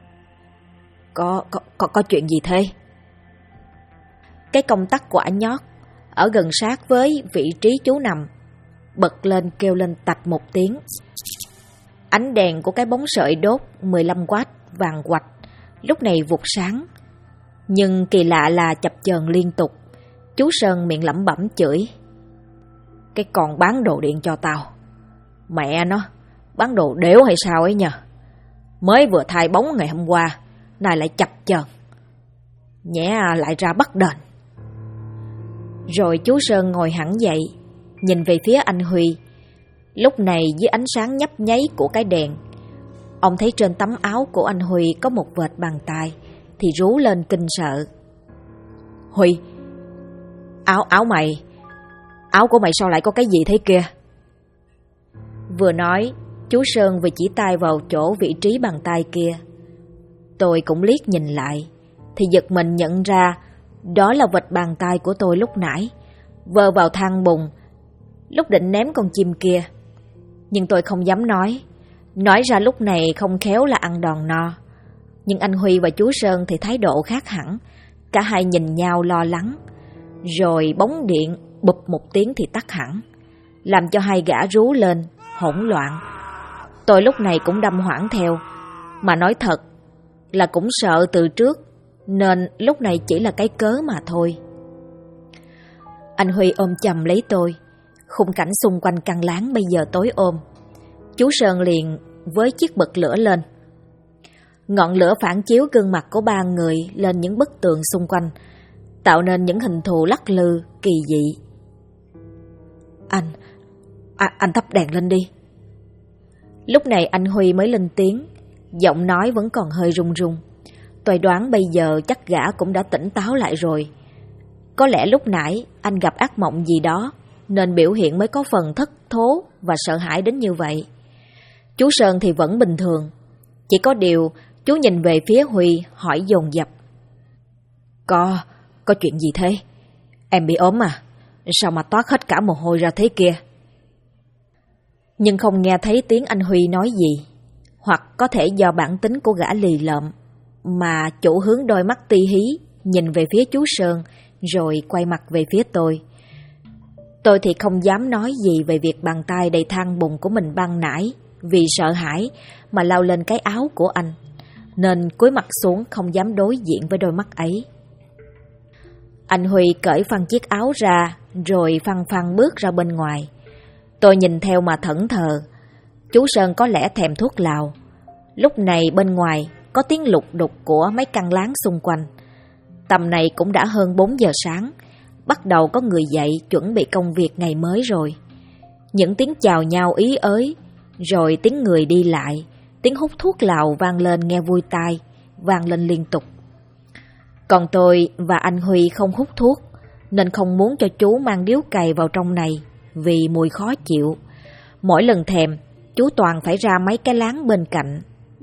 Có chuyện gì thế? Cái công tắc quả nhót ở gần sát với vị trí chú nằm bật lên kêu lên tạch một tiếng. Ánh đèn của cái bóng sợi đốt 15W vàng quạch lúc này vụt sáng. Nhưng kỳ lạ là chập chờn liên tục. Chú Sơn miệng lẩm bẩm chửi: Cái con bán đồ điện cho tao, mẹ nó, bán đồ đểu hay sao ấy nhờ. Mới vừa thay bóng ngày hôm qua, nay lại chập chờn, nhẽ lại ra bắt đền. Rồi chú Sơn ngồi hẳn dậy, nhìn về phía anh Huy. Lúc này dưới ánh sáng nhấp nháy của cái đèn, ông thấy trên tấm áo của anh Huy có một vệt bàn tay, thì rú lên kinh sợ: Huy, áo mày, áo của mày sao lại có cái gì thế kia? Vừa nói, chú Sơn vừa chỉ tay vào chỗ vị trí bàn tay kia. Tôi cũng liếc nhìn lại, thì giật mình nhận ra đó là vệt bàn tay của tôi lúc nãy, vơ vào thang bùn lúc định ném con chim kia. Nhưng tôi không dám nói ra lúc này không khéo là ăn đòn no. Nhưng anh Huy và chú Sơn thì thái độ khác hẳn, cả hai nhìn nhau lo lắng. Rồi bóng điện bụp một tiếng thì tắt hẳn, làm cho hai gã rú lên hỗn loạn. Tôi lúc này cũng đâm hoảng theo, mà nói thật là cũng sợ từ trước, nên lúc này chỉ là cái cớ mà thôi. Anh Huy ôm chầm lấy tôi, khung cảnh xung quanh căn láng bây giờ tối ôm. Chú Sơn liền với chiếc bật lửa lên. Ngọn lửa phản chiếu gương mặt của ba người lên những bức tường xung quanh, tạo nên những hình thù lắc lư kỳ dị. Anh thắp đèn lên đi. Lúc này anh Huy mới lên tiếng, giọng nói vẫn còn hơi run run. Tôi đoán bây giờ chắc gã cũng đã tỉnh táo lại rồi. Có lẽ lúc nãy anh gặp ác mộng gì đó, nên biểu hiện mới có phần thất thố và sợ hãi đến như vậy. Chú Sơn thì vẫn bình thường, chỉ có điều chú nhìn về phía Huy hỏi dồn dập: Có chuyện gì thế? Em bị ốm à? Sao mà toát hết cả mồ hôi ra thế kia? Nhưng không nghe thấy tiếng anh Huy nói gì, hoặc có thể do bản tính của gã lì lợm, mà chủ hướng đôi mắt ti hí nhìn về phía chú Sơn, rồi quay mặt về phía tôi. Tôi thì không dám nói gì về việc bàn tay đầy than bùn của mình ban nãy, vì sợ hãi mà lao lên cái áo của anh, nên cúi mặt xuống không dám đối diện với đôi mắt ấy. Anh Huy cởi phăng chiếc áo ra, rồi phăng phăng bước ra bên ngoài. Tôi nhìn theo mà thẫn thờ. Chú Sơn có lẽ thèm thuốc lào. Lúc này bên ngoài có tiếng lục đục của mấy căn láng xung quanh. Tầm này cũng đã hơn 4 giờ sáng, bắt đầu có người dậy chuẩn bị công việc ngày mới rồi. Những tiếng chào nhau ý ới, rồi tiếng người đi lại, tiếng hút thuốc lào vang lên nghe vui tai, vang lên liên tục. Còn tôi và anh Huy không hút thuốc, nên không muốn cho chú mang điếu cày vào trong này vì mùi khó chịu. Mỗi lần thèm, chú toàn phải ra mấy cái láng bên cạnh.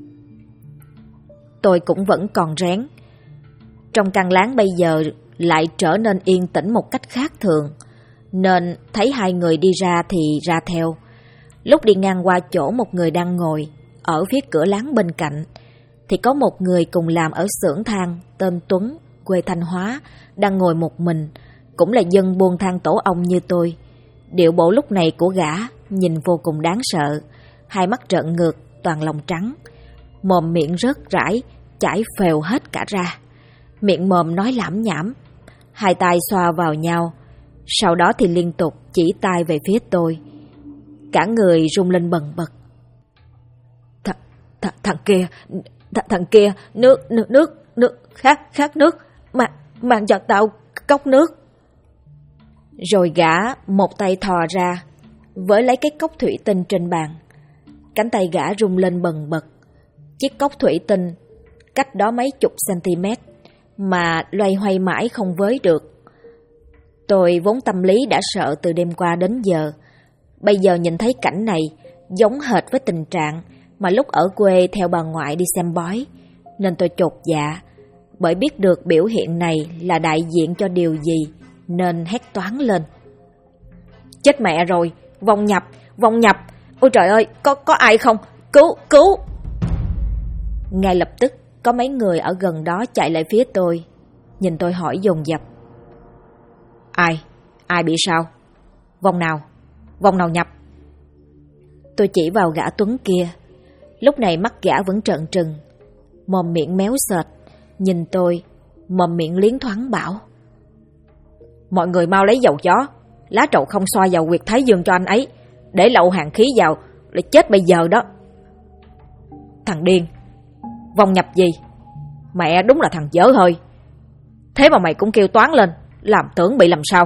Tôi cũng vẫn còn rén. Trong căn láng bây giờ lại trở nên yên tĩnh một cách khác thường, nên thấy hai người đi ra thì ra theo. Lúc đi ngang qua chỗ một người đang ngồi ở phía cửa láng bên cạnh, thì có một người cùng làm ở xưởng than tên Tuấn, quê Thanh Hóa, đang ngồi một mình, cũng là dân buôn than tổ ong như tôi. Điệu bộ lúc này của gã nhìn vô cùng đáng sợ, hai mắt trợn ngược, toàn lòng trắng, mồm miệng rớt rãi, chảy phèo hết cả ra, miệng mồm nói lảm nhảm, hai tay xoa vào nhau, sau đó thì liên tục chỉ tay về phía tôi. Cả người rung lên bần bật. Thằng kia, nước, khát nước, mang cho tao cốc nước. Rồi gã một tay thò ra, với lấy cái cốc thủy tinh trên bàn. Cánh tay gã rung lên bần bật. Chiếc cốc thủy tinh cách đó mấy chục cm mà loay hoay mãi không với được. Tôi vốn tâm lý đã sợ từ đêm qua đến giờ, bây giờ nhìn thấy cảnh này giống hệt với tình trạng mà lúc ở quê theo bà ngoại đi xem bói, nên tôi chột dạ. Bởi biết được biểu hiện này là đại diện cho điều gì nên hét toáng lên. Chết mẹ rồi, vong nhập, ôi trời ơi, có ai không, cứu. Ngay lập tức có mấy người ở gần đó chạy lại phía tôi, nhìn tôi hỏi dồn dập. Ai bị sao? Vong nào nhập? Tôi chỉ vào gã Tuấn kia. Lúc này mắt gã vẫn trợn trừng, mồm miệng méo sệt, nhìn tôi, mồm miệng liến thoáng bảo. Mọi người mau lấy dầu gió, lá trầu không xoa vào huyệt thái dương cho anh ấy, để lậu hàng khí vào là chết bây giờ đó. Thằng điên, vong nhập gì? Mẹ đúng là thằng dở hơi. Thế mà mày cũng kêu toán lên, làm tưởng bị làm sao.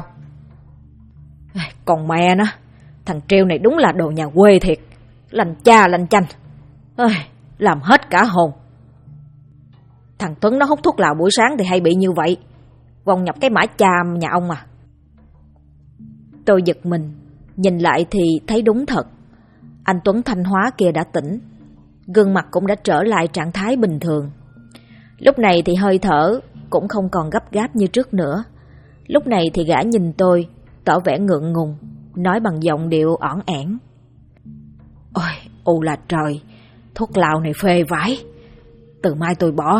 Còn mẹ nó, thằng Triêu này đúng là đồ nhà quê thiệt, lanh cha lanh chanh, làm hết cả hồn. Thằng Tuấn nó hút thuốc lào buổi sáng thì hay bị như vậy, vong nhập cái mã cha nhà ông à. Tôi giật mình, nhìn lại thì thấy đúng thật. Anh Tuấn Thanh Hóa kia đã tỉnh, gương mặt cũng đã trở lại trạng thái bình thường. Lúc này thì hơi thở cũng không còn gấp gáp như trước nữa. Lúc này thì gã nhìn tôi, tỏ vẻ ngượng ngùng, nói bằng giọng điệu ỏn ẻn. Ôi, u là trời, thuốc lào này phê vãi, từ mai tôi bỏ.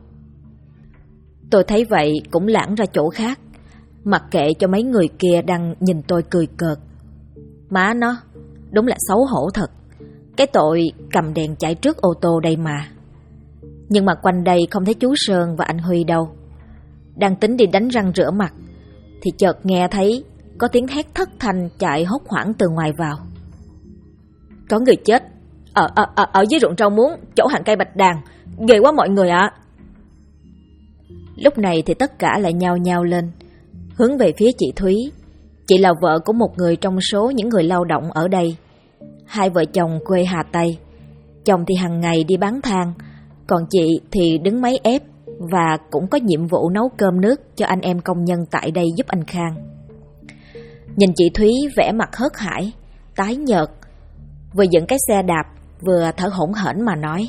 Tôi thấy vậy cũng lảng ra chỗ khác, mặc kệ cho mấy người kia đang nhìn tôi cười cợt. Má nó, đúng là xấu hổ thật, cái tội cầm đèn chạy trước ô tô đây mà. Nhưng mà quanh đây không thấy chú Sơn và anh Huy đâu. Đang tính đi đánh răng rửa mặt thì chợt nghe thấy có tiếng hét thất thanh chạy hốt hoảng từ ngoài vào. Có người chết ở dưới ruộng rau muống, chỗ hàng cây bạch đàn, ghê quá mọi người ạ. Lúc này thì tất cả lại nhao nhao lên, hướng về phía chị Thúy. Chị là vợ của một người trong số những người lao động ở đây. Hai vợ chồng quê Hà Tây. Chồng thì hàng ngày đi bán than, còn chị thì đứng máy ép và cũng có nhiệm vụ nấu cơm nước cho anh em công nhân tại đây giúp anh Khang. Nhìn chị Thúy vẻ mặt hớt hải, tái nhợt, vừa dựng cái xe đạp vừa thở hổn hển mà nói.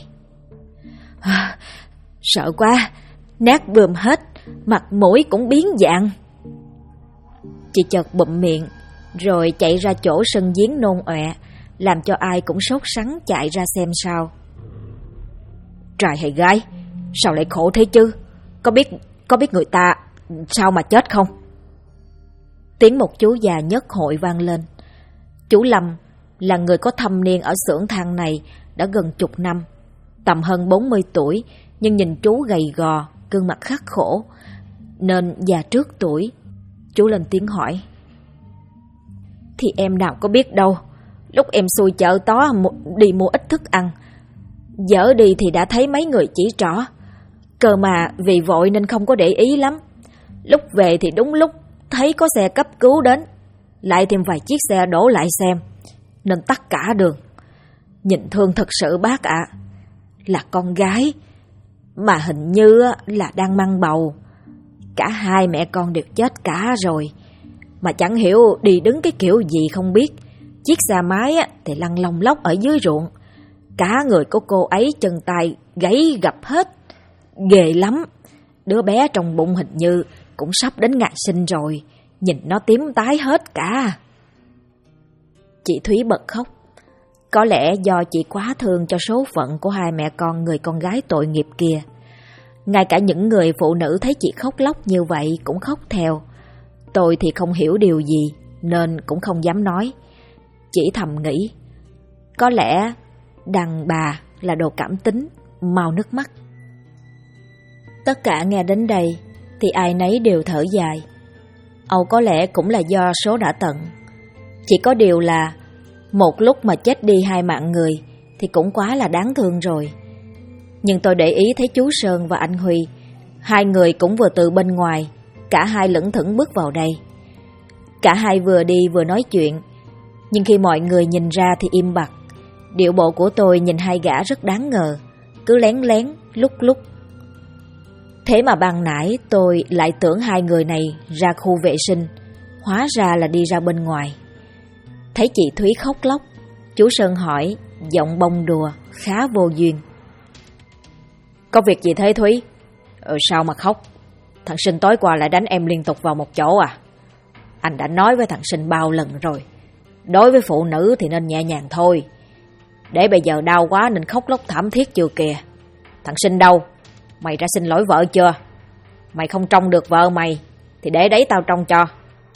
Sợ quá, nát bươm hết, mặt mũi cũng biến dạng. Chị chợt bụm miệng, rồi chạy ra chỗ sân giếng nôn ọe, làm cho ai cũng sốt sắng chạy ra xem sao. Trai hay gái, sao lại khổ thế chứ? Có biết người ta sao mà chết không? Tiếng một chú già nhất hội vang lên. Chú Lâm là người có thâm niên ở xưởng than này đã gần chục năm, tầm hơn 40 tuổi, nhưng nhìn chú gầy gò, gương mặt khắc khổ, nên già trước tuổi. Chú lên tiếng hỏi. Thì em nào có biết đâu, lúc em xuôi chợ tó đi mua ít thức ăn, dở đi thì đã thấy mấy người chỉ trỏ. Cơ mà vì vội nên không có để ý lắm. Lúc về thì đúng lúc thấy có xe cấp cứu đến, lại thêm vài chiếc xe đổ lại xem, nên tắt cả đường. Nhìn thương thật sự bác ạ. Là con gái, mà hình như là đang mang bầu. Cả hai mẹ con đều chết cả rồi, mà chẳng hiểu đi đứng cái kiểu gì không biết. Chiếc xe máy thì lăn lông lốc ở dưới ruộng. Cả người của cô ấy chân tay gãy gập hết. Ghê lắm. Đứa bé trong bụng hình như cũng sắp đến ngày sinh rồi. Nhìn nó tím tái hết cả. Chị Thúy bật khóc. Có lẽ do chị quá thương cho số phận của hai mẹ con người con gái tội nghiệp kia. Ngay cả những người phụ nữ thấy chị khóc lóc như vậy cũng khóc theo. Tôi thì không hiểu điều gì nên cũng không dám nói. Chỉ thầm nghĩ, có lẽ đàn bà là đồ cảm tính, mau nước mắt. Tất cả nghe đến đây thì ai nấy đều thở dài. Âu có lẽ cũng là do số đã tận. Chỉ có điều là một lúc mà chết đi hai mạng người thì cũng quá là đáng thương rồi. Nhưng tôi để ý thấy chú Sơn và anh Huy, hai người cũng vừa từ bên ngoài, cả hai lững thững bước vào đây. Cả hai vừa đi vừa nói chuyện, nhưng khi mọi người nhìn ra thì im bặt. Điệu bộ của tôi nhìn hai gã rất đáng ngờ, cứ lén lén lúc lúc. Thế mà ban nãy tôi lại tưởng hai người này ra khu vệ sinh, hóa ra là đi ra bên ngoài. Thấy chị Thúy khóc lóc, chú Sơn hỏi, giọng bông đùa, khá vô duyên. Có việc gì thế Thúy? Sao mà khóc? Thằng Sinh tối qua lại đánh em liên tục vào một chỗ à? Anh đã nói với thằng Sinh bao lần rồi, đối với phụ nữ thì nên nhẹ nhàng thôi. Để bây giờ đau quá nên khóc lóc thảm thiết chưa kìa. Thằng Sinh đâu? Mày ra xin lỗi vợ chưa? Mày không trông được vợ mày thì để đấy tao trông cho.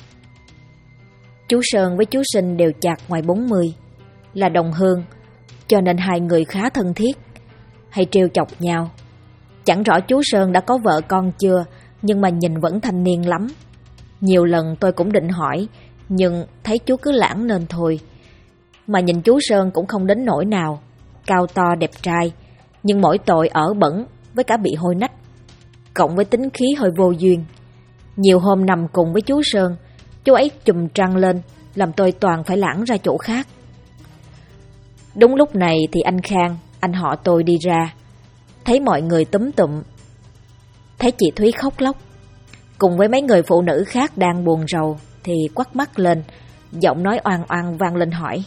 Chú Sơn với chú Sinh đều chạc ngoài 40, là đồng hương, cho nên hai người khá thân thiết, hay trêu chọc nhau. Chẳng rõ chú Sơn đã có vợ con chưa, nhưng mà nhìn vẫn thanh niên lắm. Nhiều lần tôi cũng định hỏi, nhưng thấy chú cứ lãng nên thôi. Mà nhìn chú Sơn cũng không đến nỗi nào, cao to đẹp trai, nhưng mỗi tội ở bẩn với cả bị hôi nách, cộng với tính khí hơi vô duyên. Nhiều hôm nằm cùng với chú Sơn, chú ấy chùm trăng lên, làm tôi toàn phải lãng ra chỗ khác. Đúng lúc này thì anh Khang, anh họ tôi đi ra, thấy mọi người túm tụm, thấy chị Thúy khóc lóc, cùng với mấy người phụ nữ khác đang buồn rầu, thì quắt mắt lên, giọng nói oan oan vang lên hỏi.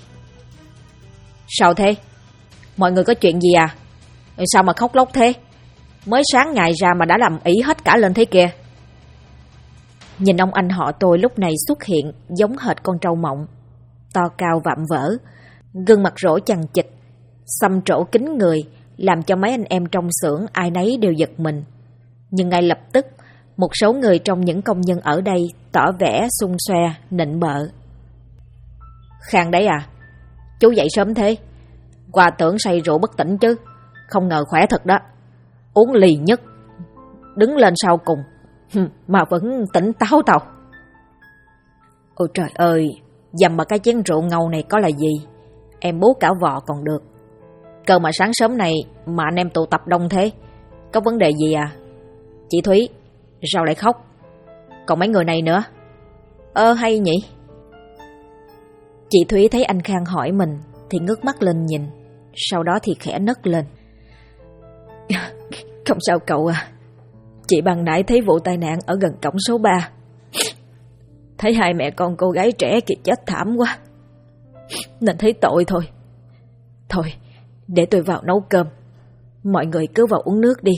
Sao thế? Mọi người có chuyện gì à? Sao mà khóc lóc thế? Mới sáng ngày ra mà đã làm ĩ hết cả lên thế kìa. Nhìn ông anh họ tôi lúc này xuất hiện giống hệt con trâu mộng, to cao vạm vỡ, gương mặt rỗ chằng chịt, xăm trổ kín người, làm cho mấy anh em trong xưởng ai nấy đều giật mình. Nhưng ngay lập tức, một số người trong những công nhân ở đây tỏ vẻ xung xoe, nịnh bợ. Khang đấy à? Chú dậy sớm thế? Qua tưởng say rượu bất tỉnh chứ, không ngờ khỏe thật đó. Uống lì nhất, đứng lên sau cùng, mà vẫn tỉnh táo tao. Ôi trời ơi, dầm mà cái chén rượu ngầu này có là gì? Em bú cả vò còn được. Cơ mà sáng sớm này mà anh em tụ tập đông thế, có vấn đề gì à? Chị Thúy, sao lại khóc? Còn mấy người này nữa? Hay nhỉ? Chị Thúy thấy anh Khang hỏi mình thì ngước mắt lên nhìn, sau đó thì khẽ nấc lên. Không sao cậu à, chị ban nãy thấy vụ tai nạn ở gần cổng số 3. Thấy hai mẹ con cô gái trẻ kia chết thảm quá, nên thấy tội thôi. Thôi, để tôi vào nấu cơm, mọi người cứ vào uống nước đi.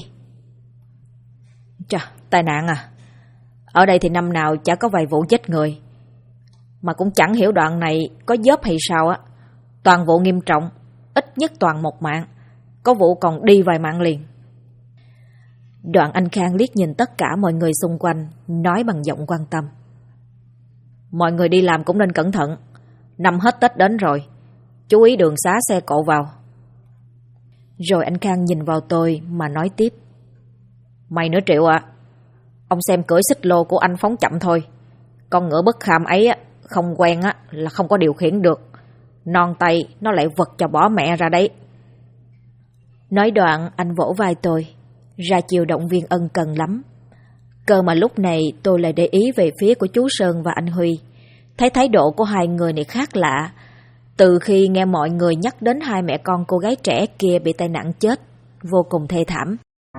Chà, tai nạn à? Ở đây thì năm nào chả có vài vụ chết người, mà cũng chẳng hiểu đoạn này có dớp hay sao á. Toàn vụ nghiêm trọng, ít nhất toàn một mạng, có vụ còn đi vài mạng liền. Đoạn anh Khang liếc nhìn tất cả mọi người xung quanh, nói bằng giọng quan tâm. Mọi người đi làm cũng nên cẩn thận, năm hết Tết đến rồi, chú ý đường xá xe cộ vào. Rồi anh Khang nhìn vào tôi mà nói tiếp. Mày nữa Triệu ạ, ông xem cưỡi xích lô của anh phóng chậm thôi. Con ngựa bất kham ấy không quen là không có điều khiển được, non tay nó lại vật cho bỏ mẹ ra đấy. Nói đoạn anh vỗ vai tôi, ra chiều động viên ân cần lắm. Cơ mà lúc này tôi lại để ý về phía của chú Sơn và anh Huy. Thấy thái độ của hai người này khác lạ. Từ khi nghe mọi người nhắc đến hai mẹ con cô gái trẻ kia bị tai nạn chết, vô cùng thê thảm.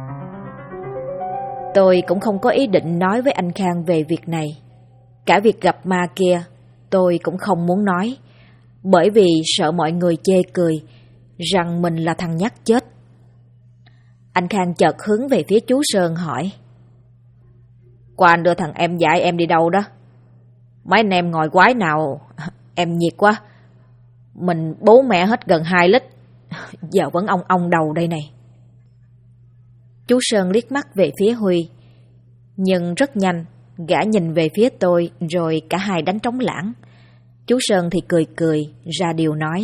Tôi cũng không có ý định nói với anh Khang về việc này. Cả việc gặp ma kia tôi cũng không muốn nói, bởi vì sợ mọi người chê cười rằng mình là thằng nhát chết. Anh Khang chợt hướng về phía chú Sơn hỏi: "Qua anh đưa thằng em dạy em đi đâu đó? Mấy anh em ngồi quái nào em nhiệt quá. Mình bố mẹ hết gần 2 lít, giờ vẫn ong đầu đây này." Chú Sơn liếc mắt về phía Huy, nhưng rất nhanh gã nhìn về phía tôi, rồi cả hai đánh trống lảng. Chú Sơn thì cười cười ra điều nói: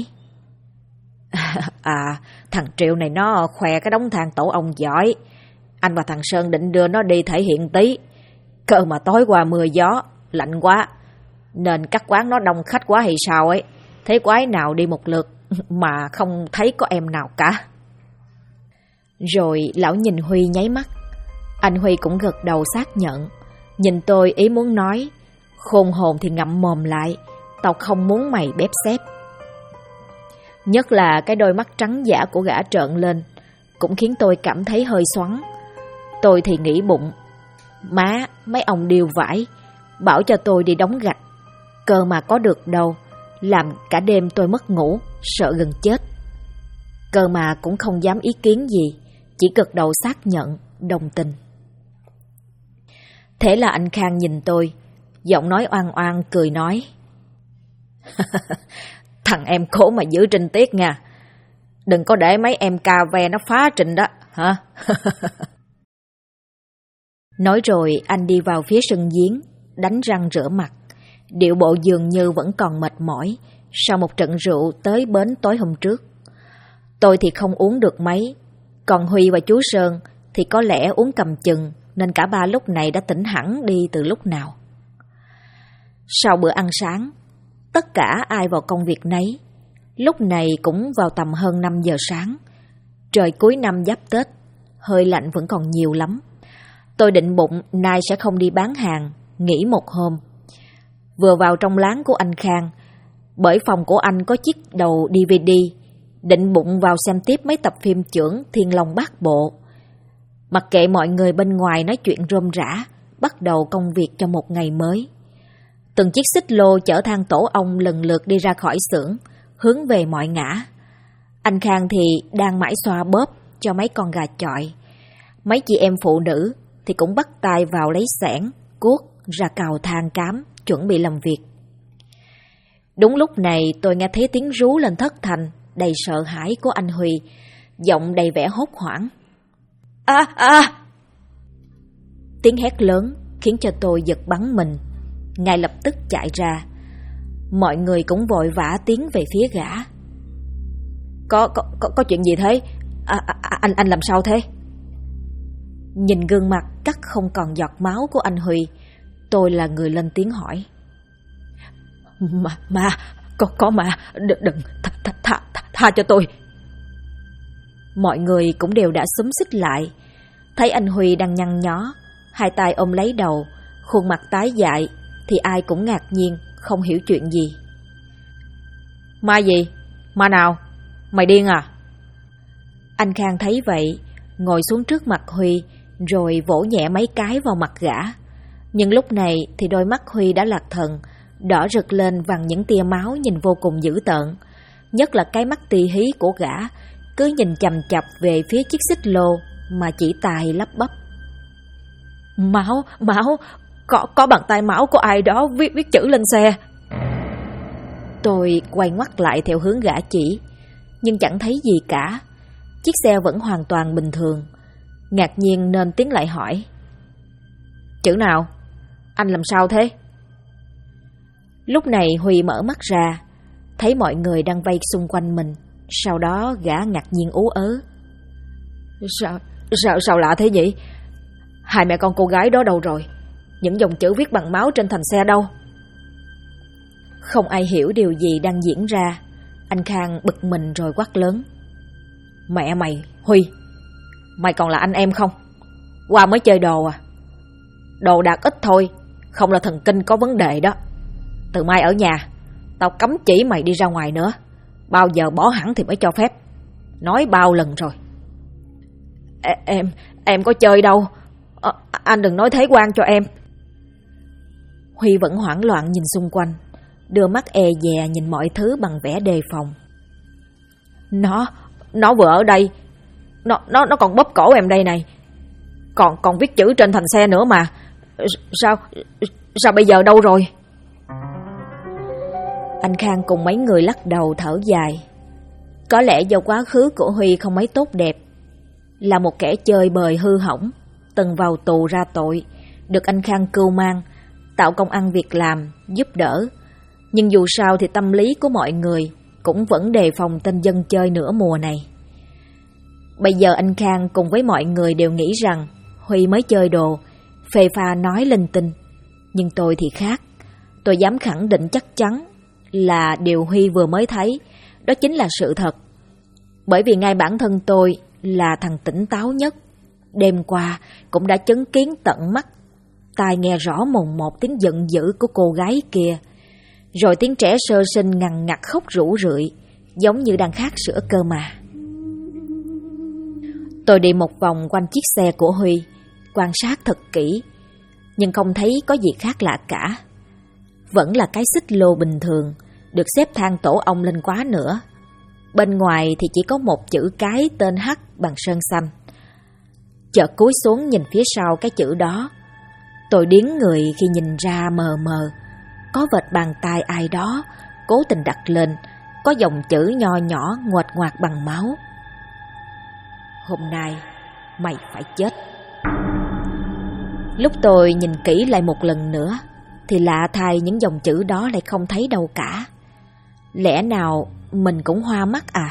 Thằng Triệu này nó khoe cái đống than tổ ong giỏi. Anh và thằng Sơn định đưa nó đi thể hiện tí. Cơ mà tối qua mưa gió, lạnh quá, nên các quán nó đông khách quá hay sao ấy. Thế quái nào đi một lượt mà không thấy có em nào cả. Rồi lão nhìn Huy nháy mắt. Anh Huy cũng gật đầu xác nhận. Nhìn tôi ý muốn nói: "Khôn hồn thì ngậm mồm lại, tao không muốn mày bếp xếp." Nhất là cái đôi mắt trắng dã của gã trợn lên, cũng khiến tôi cảm thấy hơi xoắn. Tôi thì nghĩ bụng: má, mấy ông điều vải, bảo cho tôi đi đóng gạch. Cơ mà có được đâu, làm cả đêm tôi mất ngủ, sợ gần chết. Cơ mà cũng không dám ý kiến gì, chỉ gật đầu xác nhận, đồng tình. Thế là anh Khang nhìn tôi, giọng nói oan oan cười nói: "Thằng em cố mà giữ trinh tiết nha. Đừng có để mấy em cà ve nó phá trình đó, hả?" Nói rồi anh đi vào phía sân giếng, đánh răng rửa mặt. Điệu bộ dường như vẫn còn mệt mỏi sau một trận rượu tới bến tối hôm trước. Tôi thì không uống được mấy, còn Huy và chú Sơn thì có lẽ uống cầm chừng, nên cả ba lúc này đã tỉnh hẳn đi từ lúc nào. Sau bữa ăn sáng, tất cả ai vào công việc nấy. Lúc này cũng vào tầm hơn 5 giờ sáng. Trời cuối năm giáp Tết, hơi lạnh vẫn còn nhiều lắm. Tôi định bụng nay sẽ không đi bán hàng, nghỉ một hôm. Vừa vào trong láng của anh Khang, bởi phòng của anh có chiếc đầu DVD, định bụng vào xem tiếp mấy tập phim chưởng Thiên Long Bát Bộ. Mặc kệ mọi người bên ngoài nói chuyện rôm rã, bắt đầu công việc cho một ngày mới. Từng chiếc xích lô chở than tổ ong lần lượt đi ra khỏi xưởng, hướng về mọi ngã. Anh Khang thì đang mãi xoa bóp cho mấy con gà chọi. Mấy chị em phụ nữ thì cũng bắt tay vào lấy xẻng, cuốc ra cào than cám, chuẩn bị làm việc. Đúng lúc này tôi nghe thấy tiếng rú lên thất thanh, đầy sợ hãi của anh Huy, giọng đầy vẻ hốt hoảng. Tiếng hét lớn khiến cho tôi giật bắn mình, ngay lập tức chạy ra. Mọi người cũng vội vã tiến về phía gã. Có chuyện gì thế? Anh làm sao thế? Nhìn gương mặt cắt không còn giọt máu của anh Huy, tôi là người lên tiếng hỏi. Có mà, đừng, tha cho tôi. Mọi người cũng đều đã xúm xích lại. Thấy anh Huy đang nhăn nhó, hai tay ôm lấy đầu, khuôn mặt tái dại, thì ai cũng ngạc nhiên, không hiểu chuyện gì. Ma gì? Ma nào? Mày điên à? Anh Khang thấy vậy, ngồi xuống trước mặt Huy, rồi vỗ nhẹ mấy cái vào mặt gã. Nhưng lúc này thì đôi mắt Huy đã lạc thần, đỏ rực lên vằn những tia máu nhìn vô cùng dữ tợn. Nhất là cái mắt tì hí của gã, cứ nhìn chằm chằm về phía chiếc xích lô mà chỉ tài lắp bắp. Máu, có bàn tay máu của ai đó viết chữ lên xe. Tôi quay ngoắt lại theo hướng gã chỉ, nhưng chẳng thấy gì cả. Chiếc xe vẫn hoàn toàn bình thường. Ngạc nhiên nên tiến lại hỏi. Chữ nào? Anh làm sao thế? Lúc này Huy mở mắt ra, thấy mọi người đang vây xung quanh mình. Sau đó gã ngạc nhiên ú ớ. Sao lạ thế nhỉ? Hai mẹ con cô gái đó đâu rồi? Những dòng chữ viết bằng máu trên thành xe đâu? Không ai hiểu điều gì đang diễn ra. Anh Khang bực mình rồi quát lớn. Mẹ mày, Huy, mày còn là anh em không? Qua mới chơi đồ à? Đồ đạc ít thôi, không là thần kinh có vấn đề đó. Từ mai ở nhà, tao cấm chỉ mày đi ra ngoài nữa. Bao giờ bỏ hẳn thì mới cho phép. Nói bao lần rồi. Em có chơi đâu. Anh đừng nói thế Quang cho em. Huy vẫn hoảng loạn nhìn xung quanh, đưa mắt e dè nhìn mọi thứ bằng vẻ đề phòng. Nó vừa ở đây, nó còn bóp cổ em đây này. Còn viết chữ trên thành xe nữa mà. Sao bây giờ đâu rồi? Anh Khang cùng mấy người lắc đầu thở dài. Có lẽ do quá khứ của Huy không mấy tốt đẹp. Là một kẻ chơi bời hư hỏng, từng vào tù ra tội, được anh Khang cưu mang, tạo công ăn việc làm, giúp đỡ. Nhưng dù sao thì tâm lý của mọi người cũng vẫn đề phòng tên dân chơi nửa mùa này. Bây giờ anh Khang cùng với mọi người đều nghĩ rằng Huy mới chơi đồ, phê pha nói linh tinh. Nhưng tôi thì khác. Tôi dám khẳng định chắc chắn là điều Huy vừa mới thấy đó chính là sự thật. Bởi vì ngay bản thân tôi là thằng tỉnh táo nhất, đêm qua cũng đã chứng kiến tận mắt, tai nghe rõ mồn một tiếng giận dữ của cô gái kia, rồi tiếng trẻ sơ sinh ngằn ngặt khóc rũ rượi, giống như đang khát sữa cơ mà. Tôi đi một vòng quanh chiếc xe của Huy, quan sát thật kỹ, nhưng không thấy có gì khác lạ cả. Vẫn là cái xích lô bình thường, được xếp thang tổ ong lên quá nữa. Bên ngoài thì chỉ có một chữ cái tên H bằng sơn xanh. Chợt cúi xuống nhìn phía sau cái chữ đó, tôi điếng người khi nhìn ra mờ mờ có vệt bàn tay ai đó cố tình đặt lên, có dòng chữ nho nhỏ nguệch ngoạc bằng máu: hôm nay mày phải chết. Lúc tôi nhìn kỹ lại một lần nữa thì lạ thay những dòng chữ đó lại không thấy đâu cả. Lẽ nào mình cũng hoa mắt à?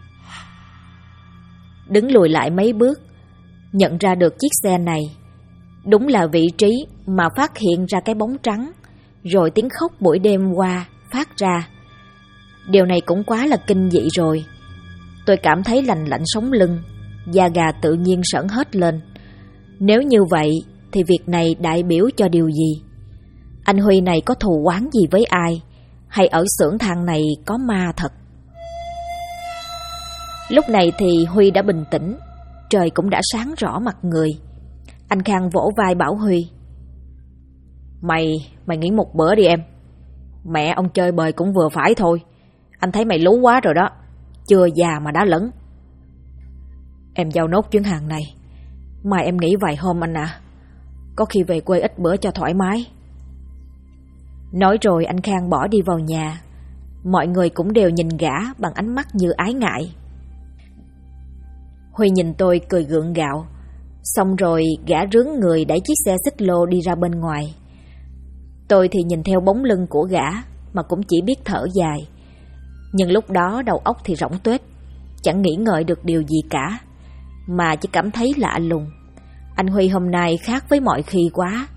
Đứng lùi lại mấy bước, nhận ra được chiếc xe này đúng là vị trí mà phát hiện ra cái bóng trắng, rồi tiếng khóc buổi đêm qua phát ra. Điều này cũng quá là kinh dị rồi. Tôi cảm thấy lạnh lạnh sống lưng, da gà tự nhiên sởn hết lên. Nếu như vậy thì việc này đại biểu cho điều gì? Anh Huy này có thù oán gì với ai? Hay ở xưởng than này có ma thật? Lúc này thì Huy đã bình tĩnh, trời cũng đã sáng rõ mặt người. Anh Khang vỗ vai bảo Huy: Mày nghỉ một bữa đi em. Mẹ ông chơi bời cũng vừa phải thôi. Anh thấy mày lú quá rồi đó, chưa già mà đã lẫn. Em giao nốt chuyến hàng này, mai em nghỉ vài hôm anh ạ. Có khi về quê ít bữa cho thoải mái. Nói rồi anh Khang bỏ đi vào nhà. Mọi người cũng đều nhìn gã bằng ánh mắt như ái ngại. Huy nhìn tôi cười gượng gạo, xong rồi gã rướn người đẩy chiếc xe xích lô đi ra bên ngoài. Tôi thì nhìn theo bóng lưng của gã mà cũng chỉ biết thở dài. Nhưng lúc đó đầu óc thì rỗng tuếch, chẳng nghĩ ngợi được điều gì cả, mà chỉ cảm thấy lạ lùng. Anh Huy hôm nay khác với mọi khi quá.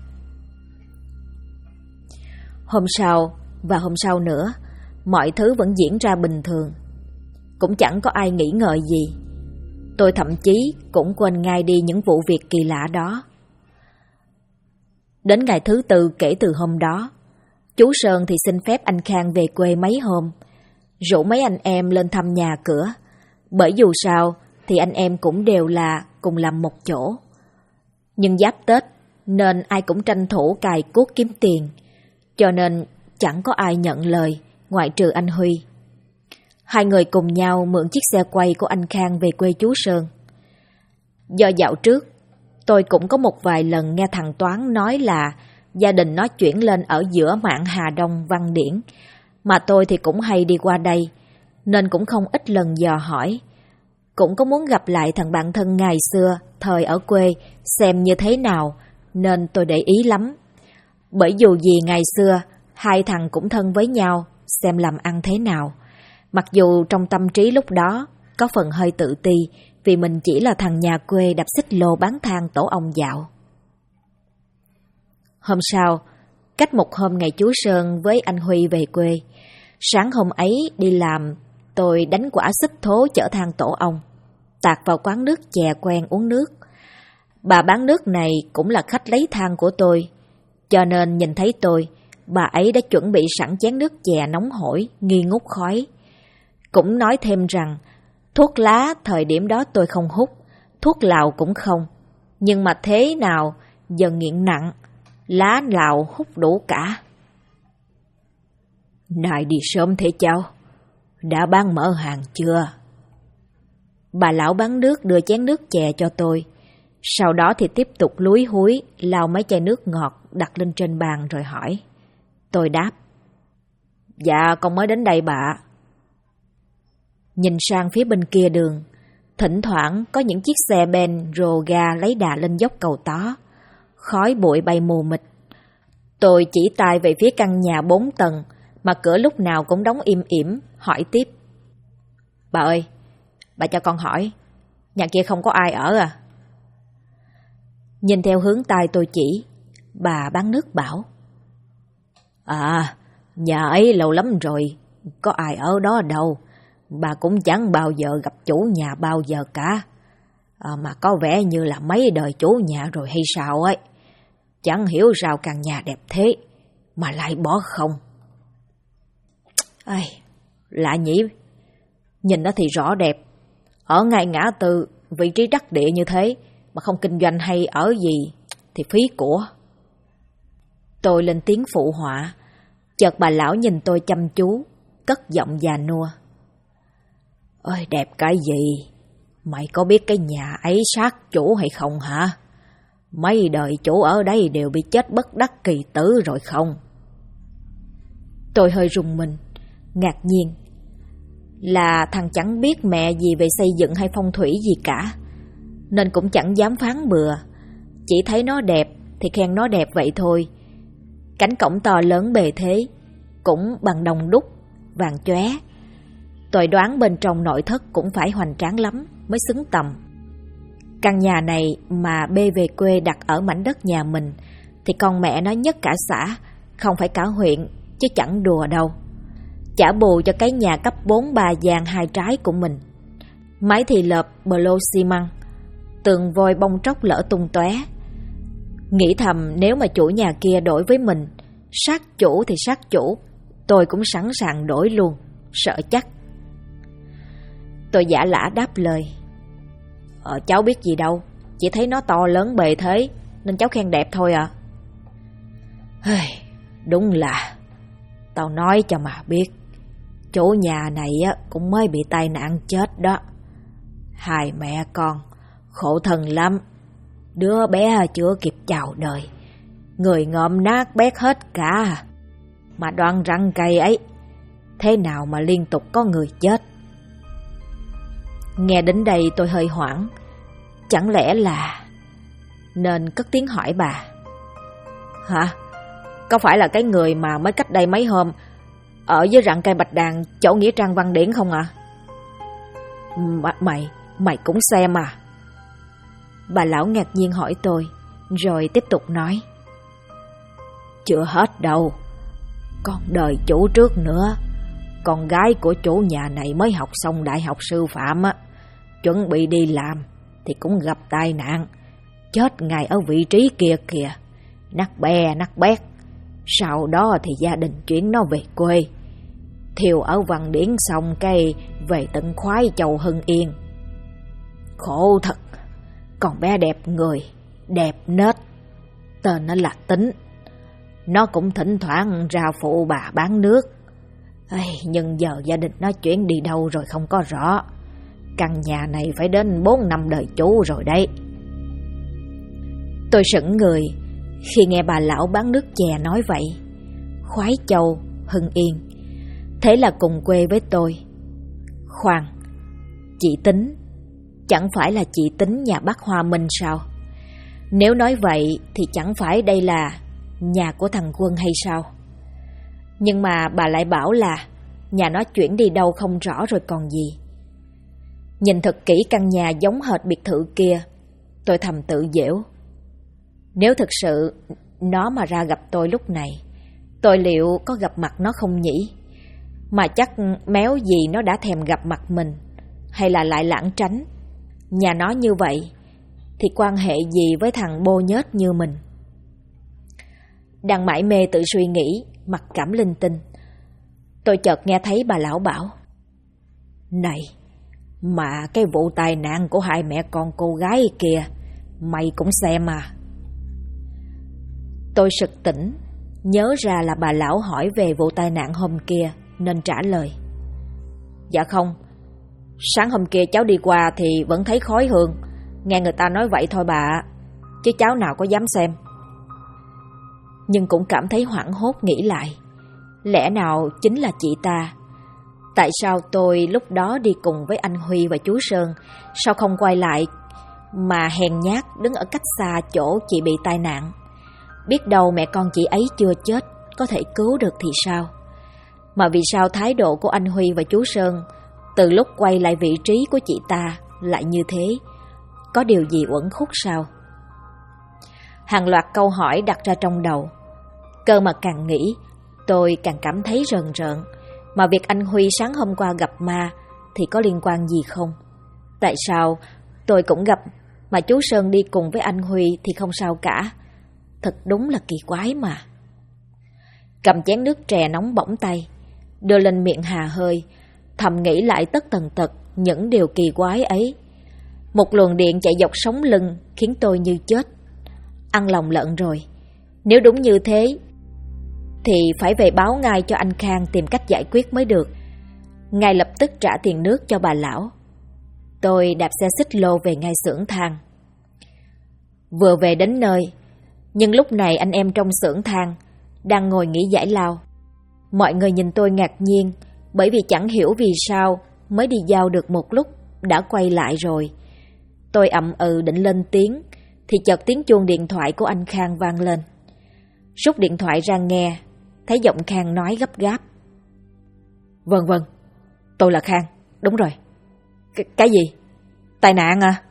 Hôm sau và hôm sau nữa, mọi thứ vẫn diễn ra bình thường. Cũng chẳng có ai nghĩ ngợi gì. Tôi thậm chí cũng quên ngay đi những vụ việc kỳ lạ đó. Đến ngày thứ tư kể từ hôm đó, chú Sơn thì xin phép anh Khang về quê mấy hôm, rủ mấy anh em lên thăm nhà cửa. Bởi dù sao thì anh em cũng đều là cùng làm một chỗ. Nhưng giáp Tết nên ai cũng tranh thủ cài cuốc kiếm tiền, cho nên chẳng có ai nhận lời ngoại trừ anh Huy. Hai người cùng nhau mượn chiếc xe quay của anh Khang về quê chú Sơn. Do dạo trước, tôi cũng có một vài lần nghe thằng Toán nói là gia đình nó chuyển lên ở giữa mạn Hà Đông Văn Điển, mà tôi thì cũng hay đi qua đây, nên cũng không ít lần dò hỏi. Cũng có muốn gặp lại thằng bạn thân ngày xưa, thời ở quê, xem như thế nào, nên tôi để ý lắm. Bởi dù gì ngày xưa, hai thằng cũng thân với nhau, xem làm ăn thế nào. Mặc dù trong tâm trí lúc đó có phần hơi tự ti, vì mình chỉ là thằng nhà quê đạp xích lô bán than tổ ong dạo. Hôm sau, cách một hôm ngày chú Sơn với anh Huy về quê, sáng hôm ấy đi làm, tôi đánh quả xích thố chở than tổ ong, tạt vào quán nước chè quen uống nước. Bà bán nước này cũng là khách lấy thang của tôi, cho nên nhìn thấy tôi, bà ấy đã chuẩn bị sẵn chén nước chè nóng hổi, nghi ngút khói. Cũng nói thêm rằng, thuốc lá thời điểm đó tôi không hút, thuốc lào cũng không. Nhưng mà thế nào, giờ nghiện nặng, lá lào hút đủ cả. Này đi sớm thế cháu, đã bán mở hàng chưa? Bà lão bán nước đưa chén nước chè cho tôi, sau đó thì tiếp tục lúi húi lau mấy chai nước ngọt đặt lên trên bàn rồi hỏi. Tôi đáp. Dạ con mới đến đây bà. Nhìn sang phía bên kia đường, thỉnh thoảng có những chiếc xe ben rồ ga lấy đà lên dốc cầu Tó, khói bụi bay mù mịt. Tôi chỉ tay về phía căn nhà 4 tầng mà cửa lúc nào cũng đóng im ỉm, hỏi tiếp. Bà ơi, bà cho con hỏi, nhà kia không có ai ở à? Nhìn theo hướng tay tôi chỉ, bà bán nước bảo. À, nhà ấy lâu lắm rồi, có ai ở đó đâu. Bà cũng chẳng bao giờ gặp chủ nhà bao giờ cả. Mà có vẻ như là mấy đời chủ nhà rồi hay sao ấy. Chẳng hiểu sao căn nhà đẹp thế mà lại bỏ không. Ây, lạ nhỉ. Nhìn nó thì rõ đẹp, ở ngay ngã tư, vị trí đắc địa như thế mà không kinh doanh hay ở gì thì phí của. Tôi lên tiếng phụ họa, chợt bà lão nhìn tôi chăm chú, cất giọng già nua. Ơi đẹp cái gì? Mày có biết cái nhà ấy sát chủ hay không hả? Mấy đời chủ ở đây đều bị chết bất đắc kỳ tử rồi không? Tôi hơi rùng mình, ngạc nhiên. Là thằng chẳng biết mẹ gì về xây dựng hay phong thủy gì cả, nên cũng chẳng dám phán bừa. Chỉ thấy nó đẹp thì khen nó đẹp vậy thôi. Cánh cổng to lớn bề thế, cũng bằng đồng đúc, vàng chóe. Tôi đoán bên trong nội thất cũng phải hoành tráng lắm mới xứng tầm. Căn nhà này mà bê về quê đặt ở mảnh đất nhà mình thì con mẹ nó nhất cả xã, không phải cả huyện, chứ chẳng đùa đâu. Trả bù cho cái nhà cấp 4 3 gian 2 trái của mình. Mái thì lợp bờ lô xi măng, tường vôi bong tróc lở tung tóe. Nghĩ thầm nếu mà chủ nhà kia đổi với mình, sát chủ thì sát chủ, tôi cũng sẵn sàng đổi luôn, sợ chắc. Tôi giả lả đáp lời. Cháu biết gì đâu, chỉ thấy nó to lớn bề thế nên cháu khen đẹp thôi à. Đúng là, tao nói cho mà biết, chủ nhà này cũng mới bị tai nạn chết đó. Hai mẹ con khổ thân lắm. Đứa bé chưa kịp chào đời, người ngợm nát bét hết cả. Mà đoạn răng cây ấy, thế nào mà liên tục có người chết? Nghe đến đây tôi hơi hoảng. Chẳng lẽ là... Nên cất tiếng hỏi bà. Hả? Có phải là cái người mà mới cách đây mấy hôm ở dưới rặng cây bạch đàn chỗ nghĩa trang Văn Điển không ạ? Mày cũng xem à? Bà lão ngạc nhiên hỏi tôi, rồi tiếp tục nói. Chưa hết đâu, còn đời chủ trước nữa. Con gái của chủ nhà này mới học xong đại học sư phạm á, chuẩn bị đi làm thì cũng gặp tai nạn, chết ngay ở vị trí kia kìa, nát be nát bét. Sau đó thì gia đình chuyển nó về quê, thiêu ở Văn Điển xong cái về tận Khoái Châu Hưng Yên. Khổ thật. Con bé đẹp người, đẹp nết, tên nó là Tính. Nó cũng thỉnh thoảng ra phụ bà bán nước. Nhưng giờ gia đình nó chuyển đi đâu rồi không có rõ. Căn nhà này phải đến 4 năm đời chủ rồi đấy. Tôi sững người khi nghe bà lão bán nước chè nói vậy. Khoái Châu, Hưng Yên, thế là cùng quê với tôi. Khoan, chị Tính, chẳng phải là chị Tính nhà bác Hoa Minh sao? Nếu nói vậy thì chẳng phải đây là nhà của thằng Quân hay sao? Nhưng mà bà lại bảo là nhà nó chuyển đi đâu không rõ rồi còn gì. Nhìn thật kỹ căn nhà giống hệt biệt thự kia, tôi thầm tự giễu. Nếu thực sự nó mà ra gặp tôi lúc này, tôi liệu có gặp mặt nó không nhỉ? Mà chắc méo gì nó đã thèm gặp mặt mình, hay là lại lảng tránh. Nhà nó như vậy thì quan hệ gì với thằng bô nhết như mình? Đang mải mê tự suy nghĩ, mặc cảm linh tinh, tôi chợt nghe thấy bà lão bảo: Này, mà cái vụ tai nạn của hai mẹ con cô gái kia mày cũng xem à? Tôi sực tỉnh, nhớ ra là bà lão hỏi về vụ tai nạn hôm kia nên trả lời: Dạ không, sáng hôm kia cháu đi qua thì vẫn thấy khói hương, nghe người ta nói vậy thôi bà, chứ cháu nào có dám xem. Nhưng cũng cảm thấy hoảng hốt nghĩ lại, lẽ nào chính là chị ta? Tại sao tôi lúc đó đi cùng với anh Huy và chú Sơn, sao không quay lại mà hèn nhát đứng ở cách xa chỗ chị bị tai nạn? Biết đâu mẹ con chị ấy chưa chết, có thể cứu được thì sao? Mà vì sao thái độ của anh Huy và chú Sơn từ lúc quay lại vị trí của chị ta lại như thế? Có điều gì uẩn khúc sao? Hàng loạt câu hỏi đặt ra trong đầu. Cơ mà càng nghĩ, tôi càng cảm thấy rờn rợn. Mà việc anh Huy sáng hôm qua gặp ma thì có liên quan gì không? Tại sao tôi cũng gặp mà chú Sơn đi cùng với anh Huy thì không sao cả? Thật đúng là kỳ quái mà. Cầm chén nước trà nóng bỏng tay, đưa lên miệng hà hơi, thầm nghĩ lại tất tần tật những điều kỳ quái ấy. Một luồng điện chạy dọc sống lưng khiến tôi như chết. Ăn lòng lợn rồi. Nếu đúng như thế thì phải về báo ngay cho anh Khang tìm cách giải quyết mới được. Ngay lập tức trả tiền nước cho bà lão. Tôi đạp xe xích lô về ngay xưởng than. Vừa về đến nơi, nhưng lúc này anh em trong xưởng than đang ngồi nghỉ giải lao. Mọi người nhìn tôi ngạc nhiên, bởi vì chẳng hiểu vì sao mới đi giao được một lúc đã quay lại rồi. Tôi ậm ừ định lên tiếng thì chợt tiếng chuông điện thoại của anh Khang vang lên. Rút điện thoại ra nghe, thấy giọng Khang nói gấp gáp: Vâng, tôi là Khang, đúng rồi. Cái gì? Tai nạn à?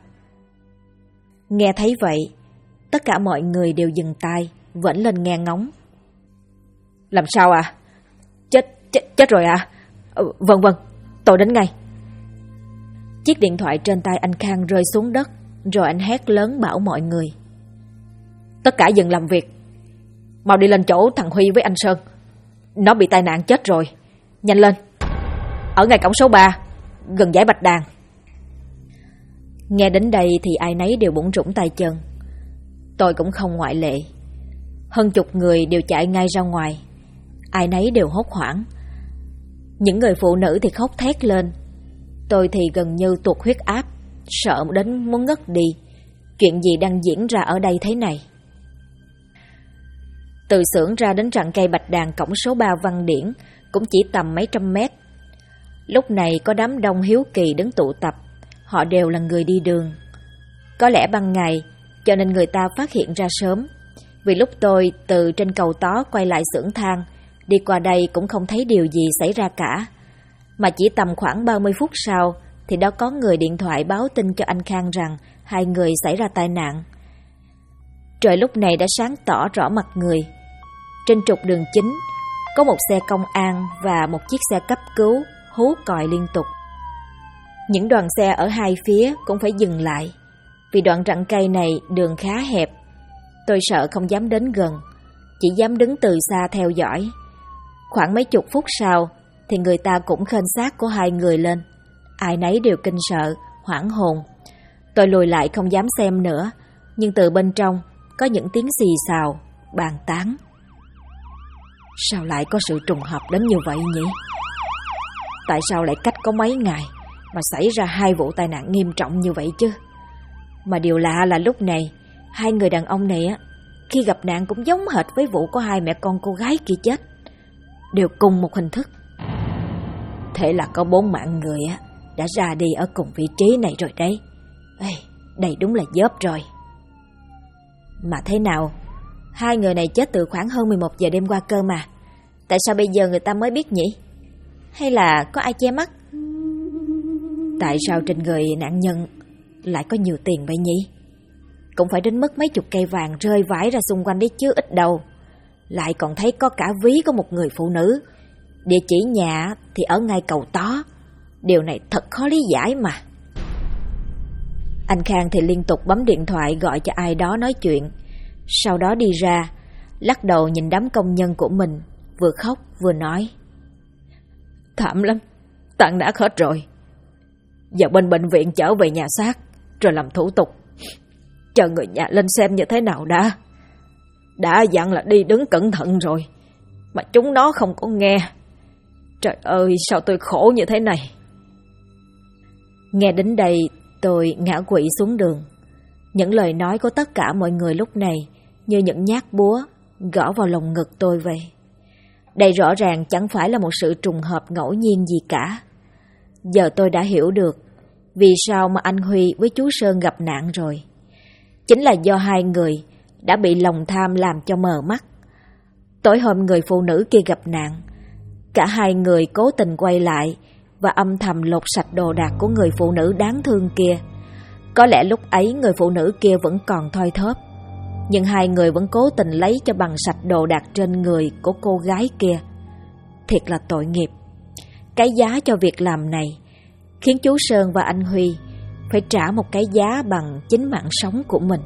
Nghe thấy vậy, tất cả mọi người đều dừng tay, vẫn lên nghe ngóng. Làm sao à? Chết rồi à? Vâng, tôi đến ngay. Chiếc điện thoại trên tay anh Khang rơi xuống đất, rồi anh hét lớn bảo mọi người: Tất cả dừng làm việc, mau đi lên chỗ thằng Huy với anh Sơn. Nó bị tai nạn chết rồi, nhanh lên. Ở ngay cổng số 3, gần dãy Bạch Đàn. Nghe đến đây thì ai nấy đều bủn rủn tay chân. Tôi cũng không ngoại lệ. Hơn chục người đều chạy ngay ra ngoài. Ai nấy đều hốt hoảng. Những người phụ nữ thì khóc thét lên. Tôi thì gần như tụt huyết áp, sợ đến muốn ngất đi. Chuyện gì đang diễn ra ở đây thế này? Từ xưởng ra đến rặng cây Bạch Đàn cổng số 3 Văn Điển cũng chỉ tầm mấy trăm mét. Lúc này có đám đông hiếu kỳ đứng tụ tập. Họ đều là người đi đường. Có lẽ ban ngày cho nên người ta phát hiện ra sớm. Vì lúc tôi từ trên cầu Tó quay lại xưởng than, đi qua đây cũng không thấy điều gì xảy ra cả. Mà chỉ tầm khoảng 30 phút sau thì đã có người điện thoại báo tin cho anh Khang rằng hai người xảy ra tai nạn. Trời lúc này đã sáng tỏ rõ mặt người. Trên trục đường chính có một xe công an và một chiếc xe cấp cứu hú còi liên tục. Những đoàn xe ở hai phía cũng phải dừng lại, vì đoạn rặng cây này đường khá hẹp. Tôi sợ không dám đến gần, chỉ dám đứng từ xa theo dõi. Khoảng mấy chục phút sau thì người ta cũng khênh xác của hai người lên. Ai nấy đều kinh sợ, hoảng hồn. Tôi lùi lại không dám xem nữa, nhưng từ bên trong có những tiếng xì xào, bàn tán. Sao lại có sự trùng hợp đến như vậy nhỉ? Tại sao lại cách có mấy ngày mà xảy ra hai vụ tai nạn nghiêm trọng như vậy chứ? Mà điều lạ là lúc này hai người đàn ông này khi gặp nạn cũng giống hệt với vụ có hai mẹ con cô gái kia chết, đều cùng một hình thức. Thế là có 4 mạng người đã ra đi ở cùng vị trí này rồi đấy. Đây đúng là dớp rồi. Mà thế nào, hai người này chết từ khoảng hơn 11 giờ đêm qua cơ mà. Tại sao bây giờ người ta mới biết nhỉ? Hay là có ai che mắt? Tại sao trên người nạn nhân lại có nhiều tiền vậy nhỉ? Cũng phải đến mức mấy chục cây vàng rơi vãi ra xung quanh đấy chứ ít đâu. Lại còn thấy có cả ví của một người phụ nữ. Địa chỉ nhà thì ở ngay cầu Tó. Điều này thật khó lý giải mà. Anh Khang thì liên tục bấm điện thoại gọi cho ai đó nói chuyện. Sau đó đi ra, lắc đầu nhìn đám công nhân của mình, vừa khóc vừa nói: Thảm lắm, tan nát hết rồi. Giờ bên bệnh viện chở về nhà xác, rồi làm thủ tục. Chờ người nhà lên xem như thế nào đã. Đã dặn là đi đứng cẩn thận rồi, mà chúng nó không có nghe. Trời ơi, sao tôi khổ như thế này. Nghe đến đây, tôi ngã quỵ xuống đường. Những lời nói của tất cả mọi người lúc này như những nhát búa gõ vào lồng ngực tôi vậy. Đây rõ ràng chẳng phải là một sự trùng hợp ngẫu nhiên gì cả. Giờ tôi đã hiểu được vì sao mà anh Huy với chú Sơn gặp nạn rồi. Chính là do hai người đã bị lòng tham làm cho mờ mắt. Tối hôm người phụ nữ kia gặp nạn, cả hai người cố tình quay lại và âm thầm lột sạch đồ đạc của người phụ nữ đáng thương kia. Có lẽ lúc ấy người phụ nữ kia vẫn còn thoi thóp, nhưng hai người vẫn cố tình lấy cho bằng sạch đồ đạc trên người của cô gái kia. Thiệt là tội nghiệp. Cái giá cho việc làm này khiến chú Sơn và anh Huy phải trả một cái giá bằng chính mạng sống của mình.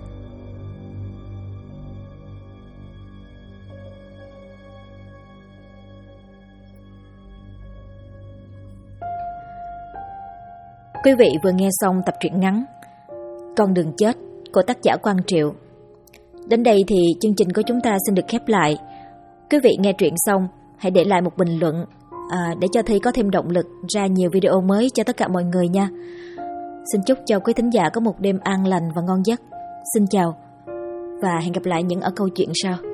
Quý vị vừa nghe xong tập truyện ngắn Con đường chết của tác giả Quang Triệu. Đến đây thì chương trình của chúng ta xin được khép lại. Quý vị nghe truyện xong hãy để lại một bình luận để cho Thi có thêm động lực ra nhiều video mới cho tất cả mọi người nha. Xin chúc cho quý thính giả có một đêm an lành và ngon giấc. Xin chào và hẹn gặp lại những ở câu chuyện sau.